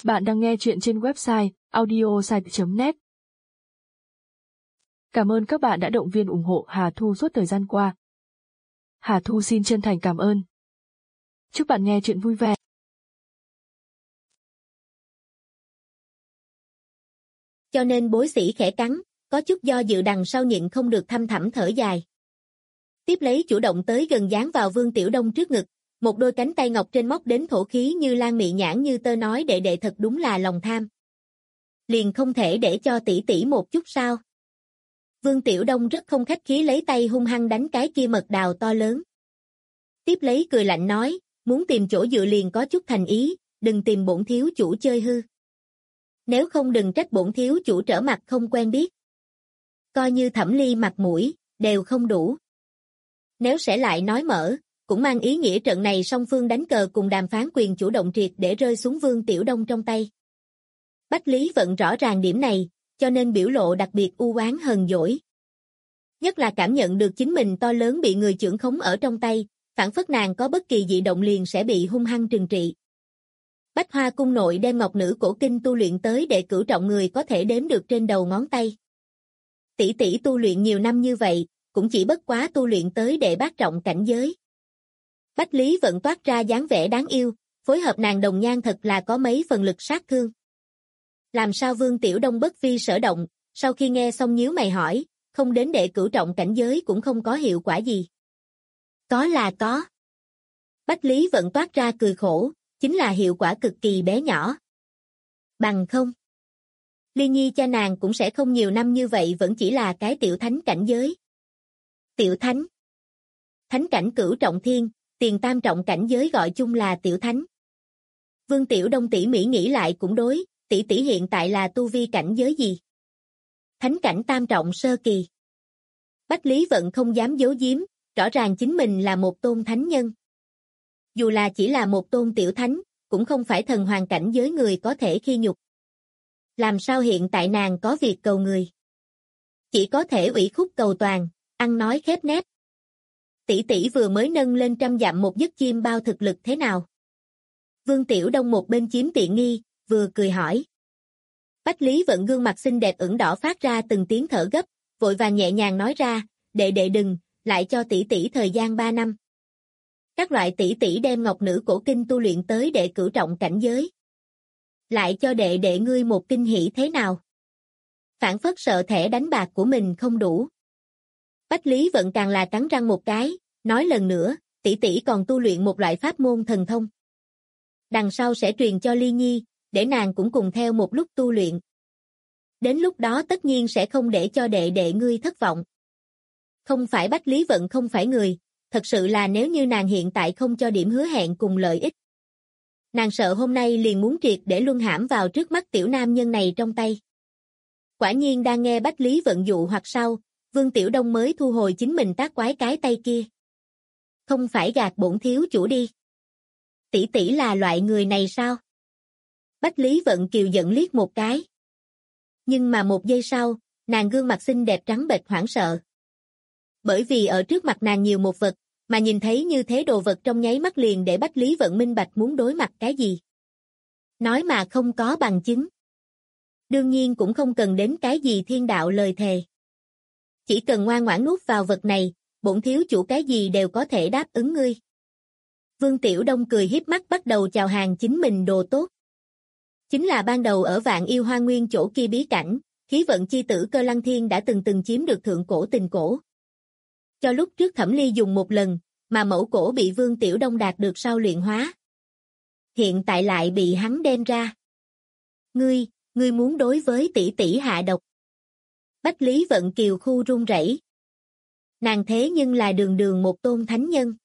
Bạn đang nghe chuyện trên website audiosite.net. Cảm ơn các bạn đã động viên ủng hộ Hà Thu suốt thời gian qua. Hà Thu xin chân thành cảm ơn. Chúc bạn nghe chuyện vui vẻ. Cho nên Bối Sĩ khẽ cắn, có chút do dự đằng sau nhịn không được thăm thẳm thở dài. Tiếp lấy chủ động tới gần dán vào Vương Tiểu Đông trước ngực, một đôi cánh tay ngọc trên móc đến thổ khí như lan mị nhãn như tơ nói đệ đệ thật đúng là lòng tham. Liền không thể để cho tỷ tỷ một chút sao? Vương Tiểu Đông rất không khách khí lấy tay hung hăng đánh cái kia mật đào to lớn. Tiếp lấy cười lạnh nói, muốn tìm chỗ dựa liền có chút thành ý, đừng tìm bổn thiếu chủ chơi hư. Nếu không đừng trách bổn thiếu chủ trở mặt không quen biết. Coi như Thẩm Ly mặt mũi, đều không đủ. Nếu sẽ lại nói mở, cũng mang ý nghĩa trận này song phương đánh cờ cùng đàm phán quyền chủ động triệt để rơi xuống Vương Tiểu Đông trong tay. Bách Lý Vận rõ ràng điểm này, cho nên biểu lộ đặc biệt u oán hờn dỗi. Nhất là cảm nhận được chính mình to lớn bị người chưởng khống ở trong tay, phản phất nàng có bất kỳ dị động liền sẽ bị hung hăng trừng trị. Bách Hoa cung nội đem ngọc nữ cổ kinh tu luyện tới để cửu trọng người có thể đếm được trên đầu ngón tay. Tỷ tỷ tu luyện nhiều năm như vậy, cũng chỉ bất quá tu luyện tới đệ bát trọng cảnh giới. Bách Lý Vận toát ra dáng vẻ đáng yêu, phối hợp nàng đồng nhan thật là có mấy phần lực sát thương. Làm sao Vương Tiểu Đông bất vi sở động, sau khi nghe xong nhíu mày hỏi, không đến đệ cửu trọng cảnh giới cũng không có hiệu quả gì. Có là có. Bách Lý Vận toát ra cười khổ, chính là hiệu quả cực kỳ bé nhỏ. Bằng không. Ly Nhi cha nàng cũng sẽ không nhiều năm như vậy vẫn chỉ là cái tiểu thánh cảnh giới. Tiểu thánh. Thánh cảnh cửu trọng thiên, tiền tam trọng cảnh giới gọi chung là tiểu thánh. Vương Tiểu Đông tỉ mỉ nghĩ lại cũng đối, tỷ tỷ hiện tại là tu vi cảnh giới gì? Thánh cảnh tam trọng sơ kỳ. Bách Lý Vận không dám giấu giếm, rõ ràng chính mình là một tôn thánh nhân. Dù là chỉ là một tôn tiểu thánh, cũng không phải thần hoàng cảnh giới người có thể khi nhục. Làm sao hiện tại nàng có việc cầu người? Chỉ có thể ủy khúc cầu toàn, ăn nói khép nép. Tỷ tỷ vừa mới nâng lên 100 dặm một giấc chim bao thực lực thế nào? Vương Tiểu Đông một bên chiếm tiện nghi, vừa cười hỏi. Bách Lý Vận gương mặt xinh đẹp ửng đỏ phát ra từng tiếng thở gấp, vội vàng nhẹ nhàng nói ra, đệ đệ đừng, lại cho tỷ tỷ thời gian 3 năm. Các loại tỷ tỷ đem ngọc nữ cổ kinh tu luyện tới đệ cửu trọng cảnh giới. Lại cho đệ đệ ngươi một kinh hỉ thế nào? Phản phất sợ thẻ đánh bạc của mình không đủ. Bách Lý Vận càng là cắn răng một cái, nói lần nữa, tỷ tỷ còn tu luyện một loại pháp môn thần thông. Đằng sau sẽ truyền cho Ly Nhi, để nàng cũng cùng theo một lúc tu luyện. Đến lúc đó tất nhiên sẽ không để cho đệ đệ ngươi thất vọng. Không phải Bách Lý Vận không phải người, thật sự là nếu như nàng hiện tại không cho điểm hứa hẹn cùng lợi ích. Nàng sợ hôm nay liền muốn triệt để luân hãm vào trước mắt tiểu nam nhân này trong tay. Quả nhiên đang nghe Bách Lý Vận dụ hoặc sau, Vương Tiểu Đông mới thu hồi chính mình tác quái cái tay kia. Không phải gạt bổn thiếu chủ đi. Tỷ tỷ là loại người này sao? Bách Lý Vận kiều giận liếc một cái. Nhưng mà một giây sau, nàng gương mặt xinh đẹp trắng bệch hoảng sợ. Bởi vì ở trước mặt nàng nhiều một vật, mà nhìn thấy như thế đồ vật trong nháy mắt liền để Bách Lý Vận minh bạch muốn đối mặt cái gì. Nói mà không có bằng chứng. Đương nhiên cũng không cần đến cái gì thiên đạo lời thề. Chỉ cần ngoan ngoãn nuốt vào vật này, bổn thiếu chủ cái gì đều có thể đáp ứng ngươi. Vương Tiểu Đông cười hiếp mắt bắt đầu chào hàng chính mình đồ tốt. Chính là ban đầu ở Vạn Yêu Hoa Nguyên chỗ kia bí cảnh, khí vận chi tử Cơ Lăng Thiên đã từng chiếm được thượng cổ tình cổ. Cho lúc trước Thẩm Ly dùng một lần, mà mẫu cổ bị Vương Tiểu Đông đạt được sau luyện hóa. Hiện tại lại bị hắn đem ra. Ngươi muốn đối với tỷ tỷ hạ độc. Bách Lý Vận kiều khu run rẩy. Nàng thế nhưng là đường đường một tôn thánh nhân.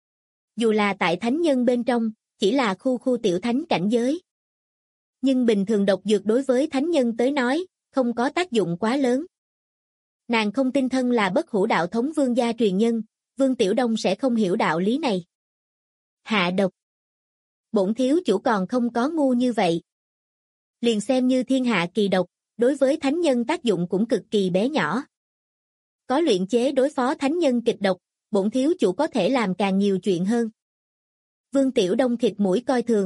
Dù là tại thánh nhân bên trong, chỉ là khu tiểu thánh cảnh giới. Nhưng bình thường độc dược đối với thánh nhân tới nói, không có tác dụng quá lớn. Nàng không tin thân là bất hủ đạo thống vương gia truyền nhân, Vương Tiểu Đông sẽ không hiểu đạo lý này. Hạ độc. Bổn thiếu chủ còn không có ngu như vậy. Liền xem như thiên hạ kỳ độc, đối với thánh nhân tác dụng cũng cực kỳ bé nhỏ. Có luyện chế đối phó thánh nhân kịch độc, bổn thiếu chủ có thể làm càng nhiều chuyện hơn. Vương Tiểu Đông thịt mũi coi thường,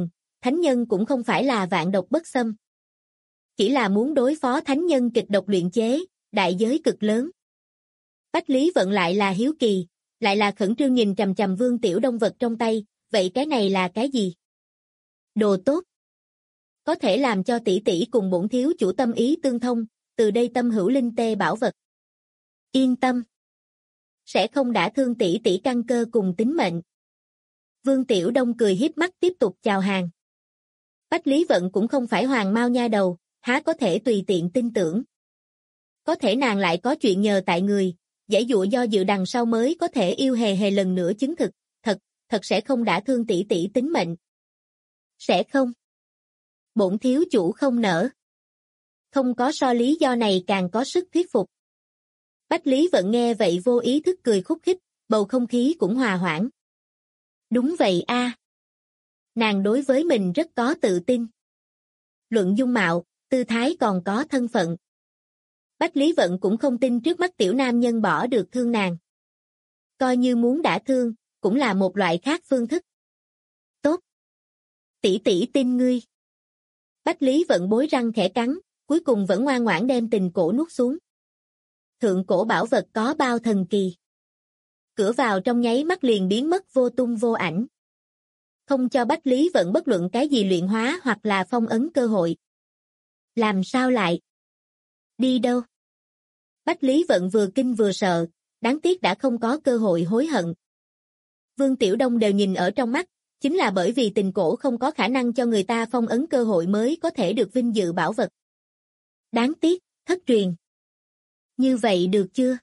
thánh nhân cũng không phải là vạn độc bất xâm. Chỉ là muốn đối phó thánh nhân kịch độc luyện chế, đại giới cực lớn. Bách Lý Vận lại là hiếu kỳ, lại là khẩn trương nhìn chằm chằm Vương Tiểu Đông vật trong tay, vậy cái này là cái gì? Đồ tốt. Có thể làm cho tỷ tỷ cùng bổn thiếu chủ tâm ý tương thông, từ đây tâm hữu linh tê bảo vật. Yên tâm. Sẽ không đả thương tỷ tỷ căn cơ cùng tính mệnh. Vương Tiểu Đông cười hiếp mắt tiếp tục chào hàng. Bách Lý Vận cũng không phải hoàng mao nha đầu, há có thể tùy tiện tin tưởng. Có thể nàng lại có chuyện nhờ tại người, giãy dụa do dự đằng sau mới có thể yêu hề hề lần nữa chứng thực, thật sẽ không đả thương tỷ tỷ tính mệnh. Sẽ không. Bổn thiếu chủ không nỡ. Không có so lý do này càng có sức thuyết phục. Bách Lý Vận nghe vậy vô ý thức cười khúc khích, bầu không khí cũng hòa hoãn. Đúng vậy a. Nàng đối với mình rất có tự tin. Luận dung mạo, tư thái còn có thân phận. Bách Lý Vận cũng không tin trước mắt tiểu nam nhân bỏ được thương nàng. Coi như muốn đả thương, cũng là một loại khác phương thức. Tốt. Tỷ tỷ tin ngươi. Bách Lý Vận bối răng khẽ cắn, cuối cùng vẫn ngoan ngoãn đem tình cổ nuốt xuống. Thượng cổ bảo vật có bao thần kỳ. Cửa vào trong nháy mắt liền biến mất vô tung vô ảnh. Không cho Bách Lý Vận bất luận cái gì luyện hóa hoặc là phong ấn cơ hội. Làm sao lại? Đi đâu? Bách Lý Vận vừa kinh vừa sợ, đáng tiếc đã không có cơ hội hối hận. Vương Tiểu Đông đều nhìn ở trong mắt, chính là bởi vì tình cổ không có khả năng cho người ta phong ấn cơ hội mới có thể được vinh dự bảo vật. Đáng tiếc, thất truyền. Như vậy được chưa?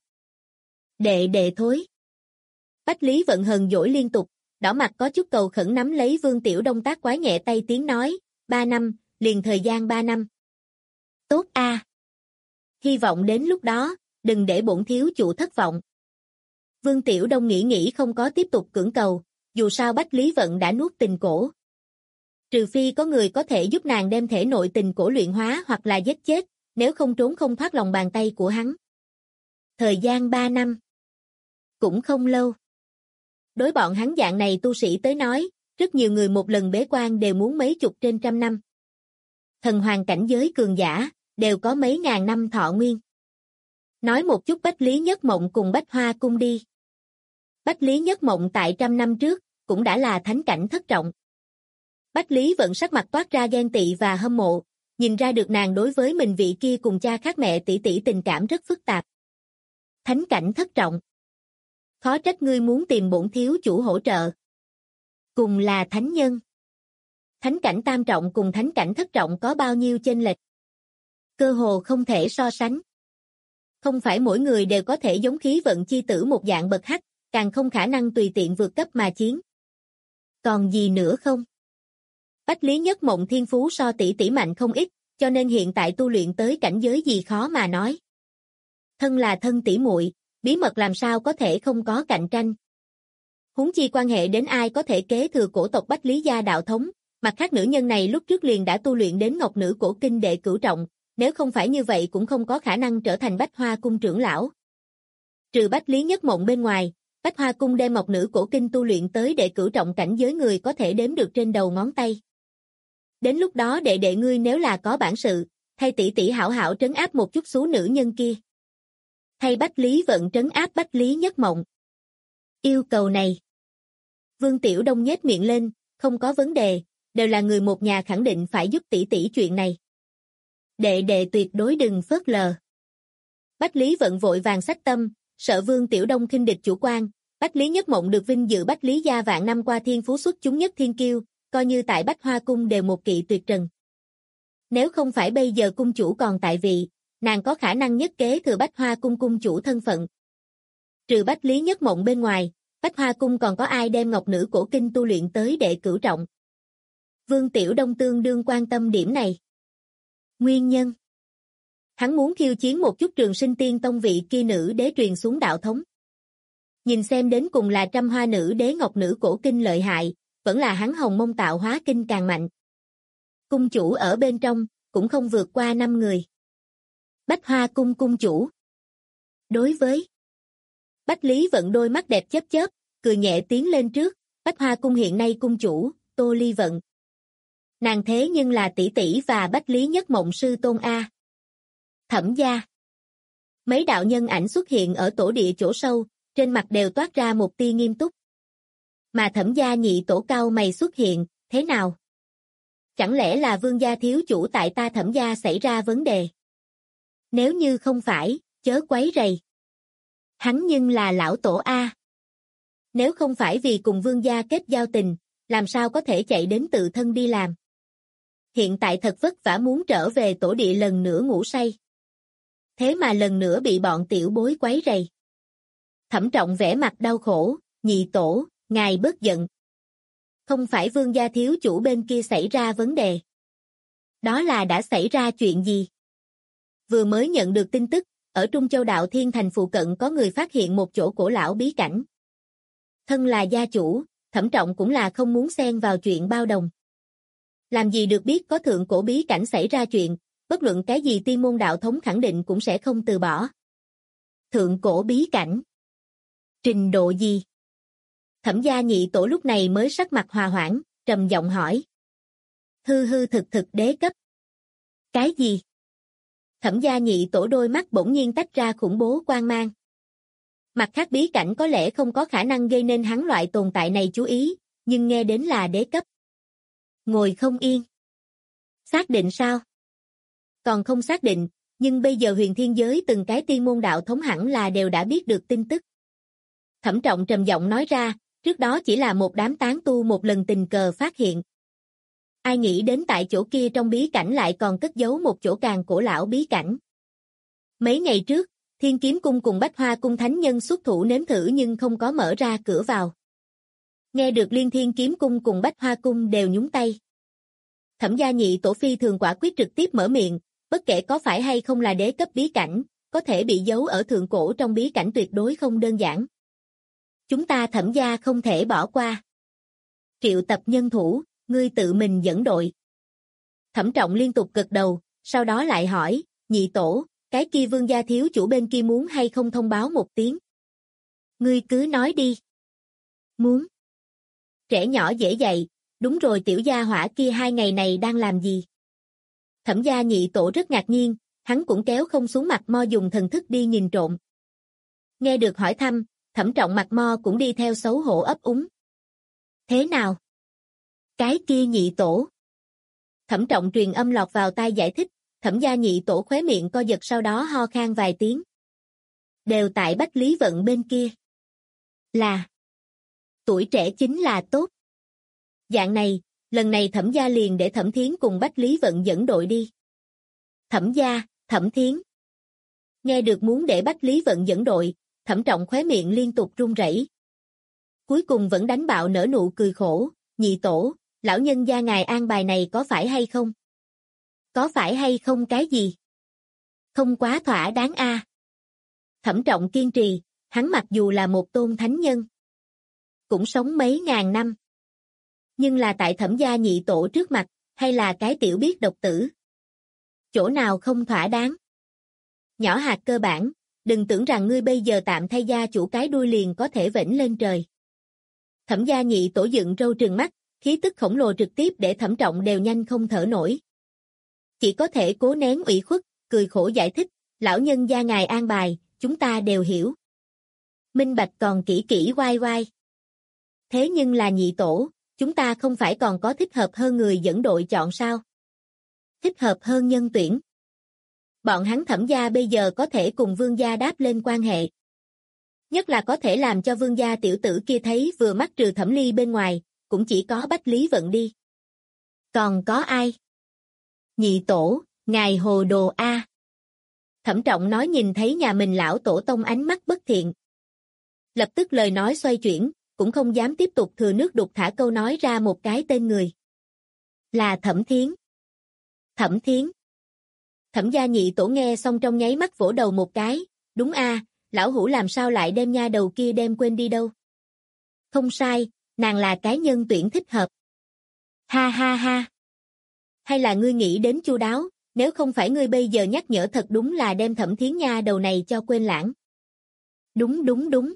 Đệ thối. Bách Lý Vận hờn dỗi liên tục, đỏ mặt có chút cầu khẩn nắm lấy Vương Tiểu Đông tác quái nhẹ tay tiếng nói, 3 năm, liền thời gian 3 năm. Tốt a. Hy vọng đến lúc đó, đừng để bổn thiếu chủ thất vọng. Vương Tiểu Đông nghĩ không có tiếp tục cưỡng cầu, dù sao Bách Lý Vận đã nuốt tình cổ. Trừ phi có người có thể giúp nàng đem thể nội tình cổ luyện hóa hoặc là giết chết, nếu không trốn không thoát lòng bàn tay của hắn. Thời gian 3 năm. Cũng không lâu. Đối bọn hắn dạng này tu sĩ tới nói, rất nhiều người một lần bế quan đều muốn mấy chục trên trăm năm. Thần hoàng cảnh giới cường giả, đều có mấy ngàn năm thọ nguyên. Nói một chút Bách Lý Nhất Mộng cùng Bách Hoa Cung đi. Bách Lý Nhất Mộng tại 100 năm trước, cũng đã là thánh cảnh thất trọng. Bách Lý Vận sắc mặt toát ra ghen tị và hâm mộ, nhìn ra được nàng đối với mình vị kia cùng cha khác mẹ tỷ tỷ tình cảm rất phức tạp. Thánh cảnh thất trọng. Khó trách ngươi muốn tìm bổn thiếu chủ hỗ trợ. Cùng là thánh nhân. Thánh cảnh tam trọng cùng thánh cảnh thất trọng có bao nhiêu chênh lệch? Cơ hồ không thể so sánh. Không phải mỗi người đều có thể giống khí vận chi tử một dạng bậc hắc, càng không khả năng tùy tiện vượt cấp mà chiến. Còn gì nữa không? Bách Lý Nhất Mộng thiên phú so tỷ tỷ mạnh không ít, cho nên hiện tại tu luyện tới cảnh giới gì khó mà nói. Thân là thân tỷ muội, bí mật làm sao có thể không có cạnh tranh. Huống chi quan hệ đến ai có thể kế thừa cổ tộc Bách Lý gia đạo thống, mặt khác nữ nhân này lúc trước liền đã tu luyện đến Ngọc Nữ Cổ Kinh đệ cửu trọng, nếu không phải như vậy cũng không có khả năng trở thành Bách Hoa Cung trưởng lão. Trừ Bách Lý Nhất Mộng bên ngoài, Bách Hoa Cung đem Ngọc Nữ Cổ Kinh tu luyện tới đệ cửu trọng cảnh giới người có thể đếm được trên đầu ngón tay. Đến lúc đó đệ ngươi nếu là có bản sự, thay tỷ tỷ hảo hảo trấn áp một chút số nữ nhân kia. Thay Bách Lý Vận trấn áp Bách Lý Nhất Mộng. Yêu cầu này. Vương Tiểu Đông nhếch miệng lên, không có vấn đề, đều là người một nhà khẳng định phải giúp tỷ tỷ chuyện này. Đệ tuyệt đối đừng phớt lờ. Bách Lý Vận vội vàng xách tâm, sợ Vương Tiểu Đông khinh địch chủ quan, Bách Lý Nhất Mộng được vinh dự Bách Lý gia vạn năm qua thiên phú xuất chúng nhất thiên kiêu, coi như tại Bách Hoa Cung đều một kỵ tuyệt trần. Nếu không phải bây giờ cung chủ còn tại vị, nàng có khả năng nhất kế thừa Bách Hoa Cung cung chủ thân phận. Trừ Bách Lý Nhất Mộng bên ngoài, Bách Hoa Cung còn có ai đem Ngọc Nữ Cổ Kinh tu luyện tới đệ cửu trọng. Vương Tiểu Đông tương đương quan tâm điểm này. Nguyên nhân. Hắn muốn khiêu chiến một chút Trường Sinh Tiên Tông vị kia nữ đế truyền xuống đạo thống. Nhìn xem đến cùng là Trăm Hoa nữ đế Ngọc Nữ Cổ Kinh lợi hại, vẫn là hắn Hồng Mông Tạo Hóa Kinh càng mạnh. Cung chủ ở bên trong, cũng không vượt qua 5 người. Bách Hoa Cung cung chủ. Đối với Bách Lý Vận đôi mắt đẹp chớp chớp, cười nhẹ tiến lên trước, Bách Hoa Cung hiện nay cung chủ, Tô Ly Vận. Nàng thế nhưng là tỷ tỷ và Bách Lý Nhất Mộng sư tôn a. Thẩm gia. Mấy đạo nhân ảnh xuất hiện ở tổ địa chỗ sâu, trên mặt đều toát ra một tia nghiêm túc. Mà Thẩm gia nhị tổ cao mày xuất hiện, thế nào? Chẳng lẽ là Vương gia thiếu chủ tại ta Thẩm gia xảy ra vấn đề? Nếu như không phải, chớ quấy rầy. Hắn nhưng là lão tổ a. Nếu không phải vì cùng Vương gia kết giao tình, làm sao có thể chạy đến tự thân đi làm? Hiện tại thật vất vả muốn trở về tổ địa lần nữa ngủ say. Thế mà lần nữa bị bọn tiểu bối quấy rầy. Thẩm Trọng vẻ mặt đau khổ, nhị tổ, ngài bớt giận. Không phải Vương gia thiếu chủ bên kia xảy ra vấn đề. Đó là đã xảy ra chuyện gì? Vừa mới nhận được tin tức, ở Trung Châu Đạo Thiên Thành phụ cận có người phát hiện một chỗ cổ lão bí cảnh. Thân là gia chủ, Thẩm Trọng cũng là không muốn xen vào chuyện bao đồng. Làm gì được biết có thượng cổ bí cảnh xảy ra chuyện, bất luận cái gì Tiên môn đạo thống khẳng định cũng sẽ không từ bỏ. Thượng cổ bí cảnh? Trình độ gì? Thẩm gia nhị tổ lúc này mới sắc mặt hòa hoãn, trầm giọng hỏi. Hư hư thực thực đế cấp. Cái gì? Thẩm gia nhị tổ đôi mắt bỗng nhiên tách ra khủng bố quang mang. Mặt khác bí cảnh có lẽ không có khả năng gây nên hắn loại tồn tại này chú ý, nhưng nghe đến là đế cấp. Ngồi không yên. Xác định sao? Còn không xác định, nhưng bây giờ huyền thiên giới từng cái tiên môn đạo thống hẳn là đều đã biết được tin tức. Thẩm Trọng trầm giọng nói ra, trước đó chỉ là một đám tán tu một lần tình cờ phát hiện. Ai nghĩ đến tại chỗ kia trong bí cảnh lại còn cất giấu một chỗ càng cổ lão bí cảnh. Mấy ngày trước, Thiên Kiếm Cung cùng Bách Hoa Cung thánh nhân xuất thủ nếm thử nhưng không có mở ra cửa vào. Nghe được Liên Thiên Kiếm Cung cùng Bách Hoa Cung đều nhúng tay. Thẩm gia nhị tổ phi thường quả quyết trực tiếp mở miệng, bất kể có phải hay không là đế cấp bí cảnh, có thể bị giấu ở thượng cổ trong bí cảnh tuyệt đối không đơn giản. Chúng ta Thẩm gia không thể bỏ qua. Triệu tập nhân thủ, ngươi tự mình dẫn đội. Thẩm Trọng liên tục gật đầu, sau đó lại hỏi, nhị tổ, cái kia Vương gia thiếu chủ bên kia muốn hay không thông báo một tiếng? Ngươi cứ nói đi. Muốn. Trẻ nhỏ dễ dạy, đúng rồi tiểu gia hỏa kia 2 ngày này đang làm gì? Thẩm gia nhị tổ rất ngạc nhiên, hắn cũng kéo không xuống mặt mo dùng thần thức đi nhìn trộm. Nghe được hỏi thăm, Thẩm Trọng mặt mo cũng đi theo xấu hổ ấp úng. Thế nào? Cái kia nhị tổ. Thẩm Trọng truyền âm lọt vào tai giải thích, Thẩm gia nhị tổ khóe miệng co giật sau đó ho khan vài tiếng. Đều tại Bách Lý Vận bên kia. Là. Tuổi trẻ chính là tốt. Dạng này, lần này Thẩm gia liền để Thẩm Thiến cùng Bách Lý Vận dẫn đội đi. Thẩm gia, Thẩm Thiến. Nghe được muốn để Bách Lý Vận dẫn đội, Thẩm Trọng khóe miệng liên tục run rẩy. Cuối cùng vẫn đánh bạo nở nụ cười khổ, nhị tổ, lão nhân gia ngài an bài này có phải hay không? Có phải hay không cái gì? Không quá thỏa đáng a. Thẩm Trọng kiên trì, hắn mặc dù là một tôn thánh nhân, cũng sống mấy ngàn năm. Nhưng là tại Thẩm gia nhị tổ trước mặt, hay là cái tiểu biết độc tử? Chỗ nào không thỏa đáng? Nhỏ hạt cơ bản, đừng tưởng rằng ngươi bây giờ tạm thay gia chủ cái đuôi liền có thể vểnh lên trời. Thẩm gia nhị tổ dựng râu trừng mắt, khí tức khổng lồ trực tiếp để Thẩm Trọng đều nhanh không thở nổi. Chỉ có thể cố nén ủy khuất, cười khổ giải thích, lão nhân gia ngài an bài, chúng ta đều hiểu. Minh bạch còn kỹ kỹ oai oai. Thế nhưng là nhị tổ, chúng ta không phải còn có thích hợp hơn người dẫn đội chọn sao? Thích hợp hơn nhân tuyển. Bọn hắn Thẩm gia bây giờ có thể cùng Vương gia đáp lên quan hệ. Nhất là có thể làm cho Vương gia tiểu tử kia thấy vừa mắt trừ Thẩm Ly bên ngoài, cũng chỉ có Bách Lý Vận đi. Còn có ai? Nhị tổ, ngài hồ đồ a. Thẩm Trọng nói nhìn thấy nhà mình lão tổ tông ánh mắt bất thiện. Lập tức lời nói xoay chuyển, cũng không dám tiếp tục thừa nước đục thả câu nói ra một cái tên người. Là Thẩm Thiến. Thẩm Thiến. Thẩm gia nhị tổ nghe xong trong nháy mắt vỗ đầu một cái, đúng a, lão hủ làm sao lại đem nha đầu kia đem quên đi đâu. Không sai, nàng là cái nhân tuyển thích hợp. Ha ha ha. Hay là ngươi nghĩ đến chu đáo, nếu không phải ngươi bây giờ nhắc nhở thật đúng là đem Thẩm Thiến nha đầu này cho quên lãng. Đúng đúng đúng.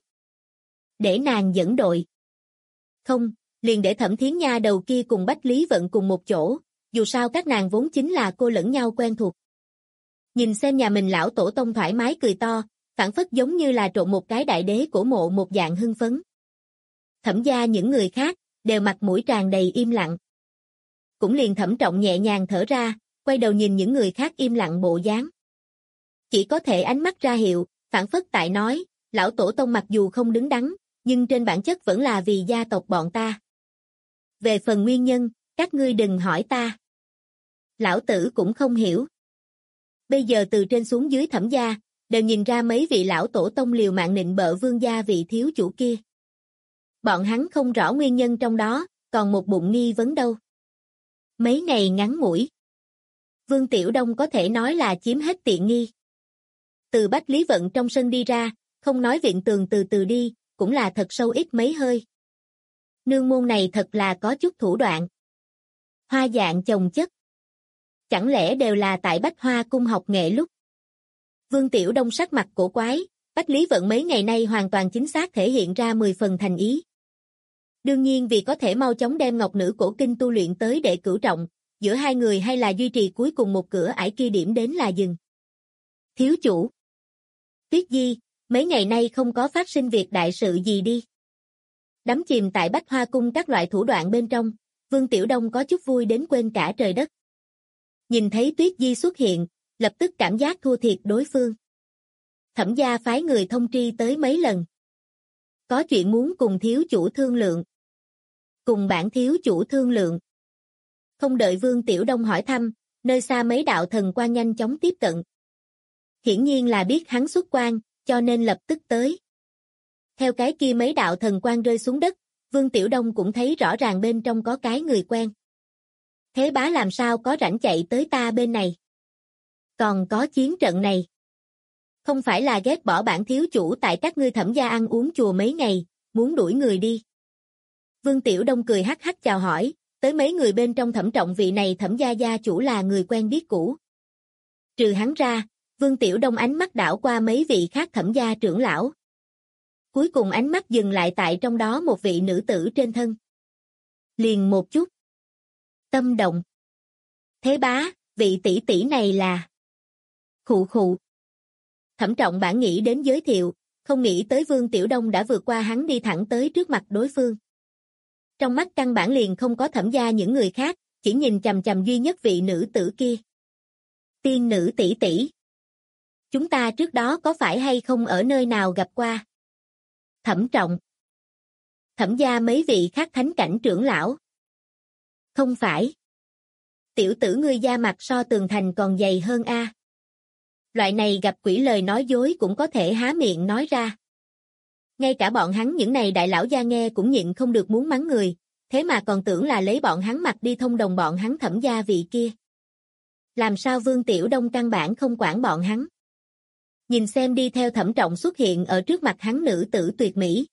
Để nàng dẫn đội. Không, liền để Thẩm Thiến nha đầu kia cùng Bách Lý Vận cùng một chỗ, dù sao các nàng vốn chính là cô lẫn nhau quen thuộc. Nhìn xem nhà mình lão tổ tông thoải mái cười to, phảng phất giống như là trộn một cái đại đế cổ mộ một dạng hưng phấn. Thẩm gia những người khác, đều mặt mũi tràn đầy im lặng. Cũng liền Thẩm Trọng nhẹ nhàng thở ra, quay đầu nhìn những người khác im lặng bộ dáng. Chỉ có thể ánh mắt ra hiệu, phảng phất tại nói, lão tổ tông mặc dù không đứng đắn, nhưng trên bản chất vẫn là vì gia tộc bọn ta. Về phần nguyên nhân, các ngươi đừng hỏi ta. Lão tử cũng không hiểu. Bây giờ từ trên xuống dưới Thẩm gia, đều nhìn ra mấy vị lão tổ tông liều mạng nịnh bợ vương gia vị thiếu chủ kia. Bọn hắn không rõ nguyên nhân trong đó, còn một bụng nghi vấn đâu. Mấy ngày ngắn ngủi, Vương Tiểu Đông có thể nói là chiếm hết tiện nghi. Từ Bách Lý Vận trong sân đi ra, không nói viện tường từ từ đi, cũng là thật sâu ít mấy hơi. Nương môn này thật là có chút thủ đoạn. Hoa dạng chồng chất. Chẳng lẽ đều là tại Bách Hoa cung học nghệ lúc? Vương Tiểu Đông sắc mặt cổ quái, Bách Lý Vận mấy ngày nay hoàn toàn chính xác thể hiện ra 10 phần thành ý. Đương nhiên vì có thể mau chóng đem Ngọc Nữ Cổ Kinh tu luyện tới đệ cửu trọng, giữa hai người hay là duy trì cuối cùng một cửa ải kia điểm đến là dừng. Thiếu chủ. Tuyết Di, mấy ngày nay không có phát sinh việc đại sự gì đi. Đắm chìm tại Bách Hoa cung các loại thủ đoạn bên trong, Vương Tiểu Đông có chút vui đến quên cả trời đất. Nhìn thấy Tuyết Di xuất hiện, lập tức cảm giác thua thiệt đối phương. Thẩm gia phái người thông tri tới mấy lần. Có chuyện muốn cùng thiếu chủ thương lượng. Cùng bản thiếu chủ thương lượng. Không đợi Vương Tiểu Đông hỏi thăm, nơi xa mấy đạo thần quan nhanh chóng tiếp cận. Hiển nhiên là biết hắn xuất quan, cho nên lập tức tới. Theo cái kia mấy đạo thần quan rơi xuống đất, Vương Tiểu Đông cũng thấy rõ ràng bên trong có cái người quen. Thế bá làm sao có rảnh chạy tới ta bên này? Còn có chiến trận này. Không phải là ghét bỏ bản thiếu chủ tại các ngươi Thẩm gia ăn uống chùa mấy ngày, muốn đuổi người đi. Vương Tiểu Đông cười hắc hắc chào hỏi, tới mấy người bên trong Thẩm Trọng vị này Thẩm gia gia chủ là người quen biết cũ. Trừ hắn ra, Vương Tiểu Đông ánh mắt đảo qua mấy vị khác Thẩm gia trưởng lão. Cuối cùng ánh mắt dừng lại tại trong đó một vị nữ tử trên thân. Liền một chút. Tâm động. Thế bá, vị tỷ tỷ này là... Khụ khụ. Thẩm Trọng bản nghĩ đến giới thiệu, không nghĩ tới Vương Tiểu Đông đã vượt qua hắn đi thẳng tới trước mặt đối phương. Trong mắt căn bản liền không có Thẩm gia những người khác, chỉ nhìn chằm chằm duy nhất vị nữ tử kia. Tiên nữ tỷ tỷ. Chúng ta trước đó có phải hay không ở nơi nào gặp qua? Thẩm Trọng. Thẩm gia mấy vị khác thánh cảnh trưởng lão. Không phải. Tiểu tử ngươi da mặt so tường thành còn dày hơn a. Loại này gặp quỷ lời nói dối cũng có thể há miệng nói ra. Ngay cả bọn hắn những này đại lão gia nghe cũng nhịn không được muốn mắng người, thế mà còn tưởng là lấy bọn hắn mặt đi thông đồng bọn hắn Thẩm gia vị kia. Làm sao Vương Tiểu Đông căn bản không quản bọn hắn? Nhìn xem đi theo Thẩm Trọng xuất hiện ở trước mặt hắn nữ tử tuyệt mỹ.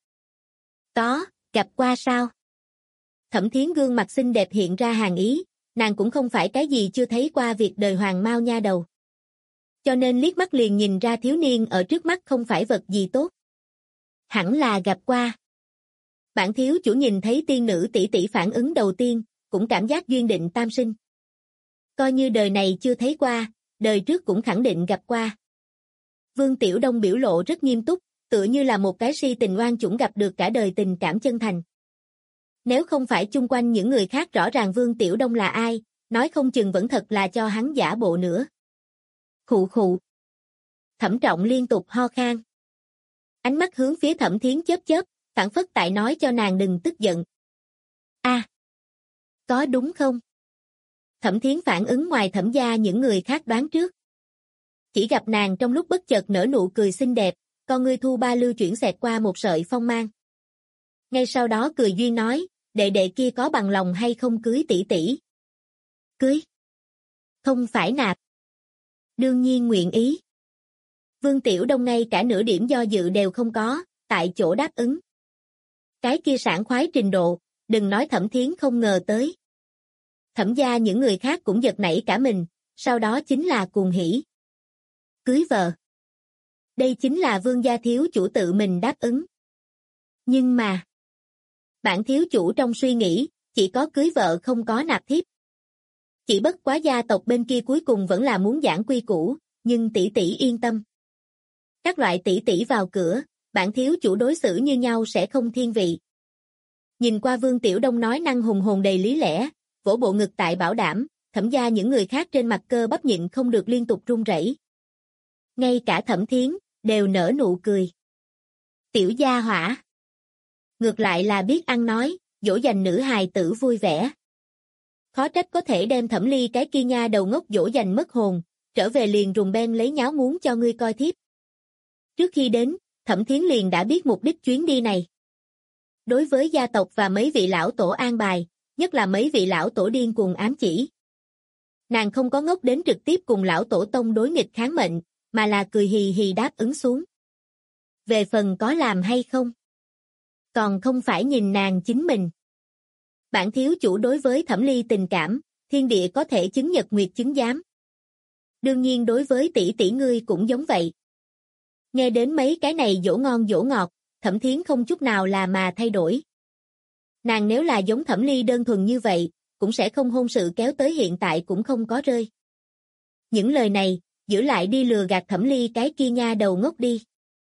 Có, gặp qua sao? Thẩm Thiến gương mặt xinh đẹp hiện ra hàn ý, nàng cũng không phải cái gì chưa thấy qua việc đời hoàng mao nha đầu. Cho nên liếc mắt liền nhìn ra thiếu niên ở trước mắt không phải vật gì tốt. Hẳn là gặp qua. Bản thiếu chủ nhìn thấy tiên nữ tỷ tỷ phản ứng đầu tiên, cũng cảm giác duyên định tam sinh. Coi như đời này chưa thấy qua, đời trước cũng khẳng định gặp qua. Vương Tiểu Đông biểu lộ rất nghiêm túc, tựa như là một cái si tình oan chủng gặp được cả đời tình cảm chân thành. Nếu không phải chung quanh những người khác rõ ràng Vương Tiểu Đông là ai, nói không chừng vẫn thật là cho hắn giả bộ nữa. Khụ khụ. Thẩm Trọng liên tục ho khan. Ánh mắt hướng phía Thẩm Thiến chớp chớp, phảng phất tại nói cho nàng đừng tức giận. A, có đúng không? Thẩm Thiến phản ứng ngoài Thẩm gia những người khác đoán trước. Chỉ gặp nàng trong lúc bất chợt nở nụ cười xinh đẹp, con ngươi thu ba lưu chuyển xẹt qua một sợi phong mang. Ngay sau đó cười duyên nói, đệ đệ kia có bằng lòng hay không cưới tỷ tỷ? Cưới? Không phải nạp. Đương nhiên nguyện ý. Vương Tiểu Đông ngay cả nửa điểm do dự đều không có, tại chỗ đáp ứng. Cái kia sảng khoái trình độ, đừng nói Thẩm Thiến không ngờ tới. Thẩm gia những người khác cũng giật nảy cả mình, sau đó chính là cuồng hỉ. Cưới vợ. Đây chính là Vương gia thiếu chủ tự mình đáp ứng. Nhưng mà, bản thiếu chủ trong suy nghĩ, chỉ có cưới vợ không có nạp thiếp. Chỉ bất quá gia tộc bên kia cuối cùng vẫn là muốn giảng quy củ, nhưng tỷ tỷ yên tâm. Các loại tỷ tỷ vào cửa, bản thiếu chủ đối xử như nhau sẽ không thiên vị. Nhìn qua Vương Tiểu Đông nói năng hùng hồn đầy lý lẽ, vỗ bộ ngực tại bảo đảm, Thẩm gia những người khác trên mặt cơ bắp nhịn không được liên tục run rẩy. Ngay cả Thẩm Thiến đều nở nụ cười. Tiểu gia hỏa. Ngược lại là biết ăn nói, dỗ dành nữ hài tử vui vẻ. Khó trách có thể đem Thẩm Ly cái kia nha đầu ngốc dỗ dành mất hồn, trở về liền rùng ben lấy nháo muốn cho ngươi coi thiếp. Trước khi đến, Thẩm Thiến liền đã biết mục đích chuyến đi này. Đối với gia tộc và mấy vị lão tổ an bài, nhất là mấy vị lão tổ điên cuồng ám chỉ. Nàng không có ngốc đến trực tiếp cùng lão tổ tông đối nghịch kháng mệnh, mà là cười hì hì đáp ứng xuống. Về phần có làm hay không? Còn không phải nhìn nàng chính mình. Bản thiếu chủ đối với Thẩm Ly tình cảm, thiên địa có thể chứng nhật nguyệt chứng giám. Đương nhiên đối với tỷ tỷ ngươi cũng giống vậy. Nghe đến mấy cái này dỗ ngon dỗ ngọt, Thẩm Thiến không chút nào là mà thay đổi. Nàng nếu là giống Thẩm Ly đơn thuần như vậy, cũng sẽ không hôn sự kéo tới hiện tại cũng không có rơi. Những lời này, giữ lại đi lừa gạt Thẩm Ly cái kia nha đầu ngốc đi.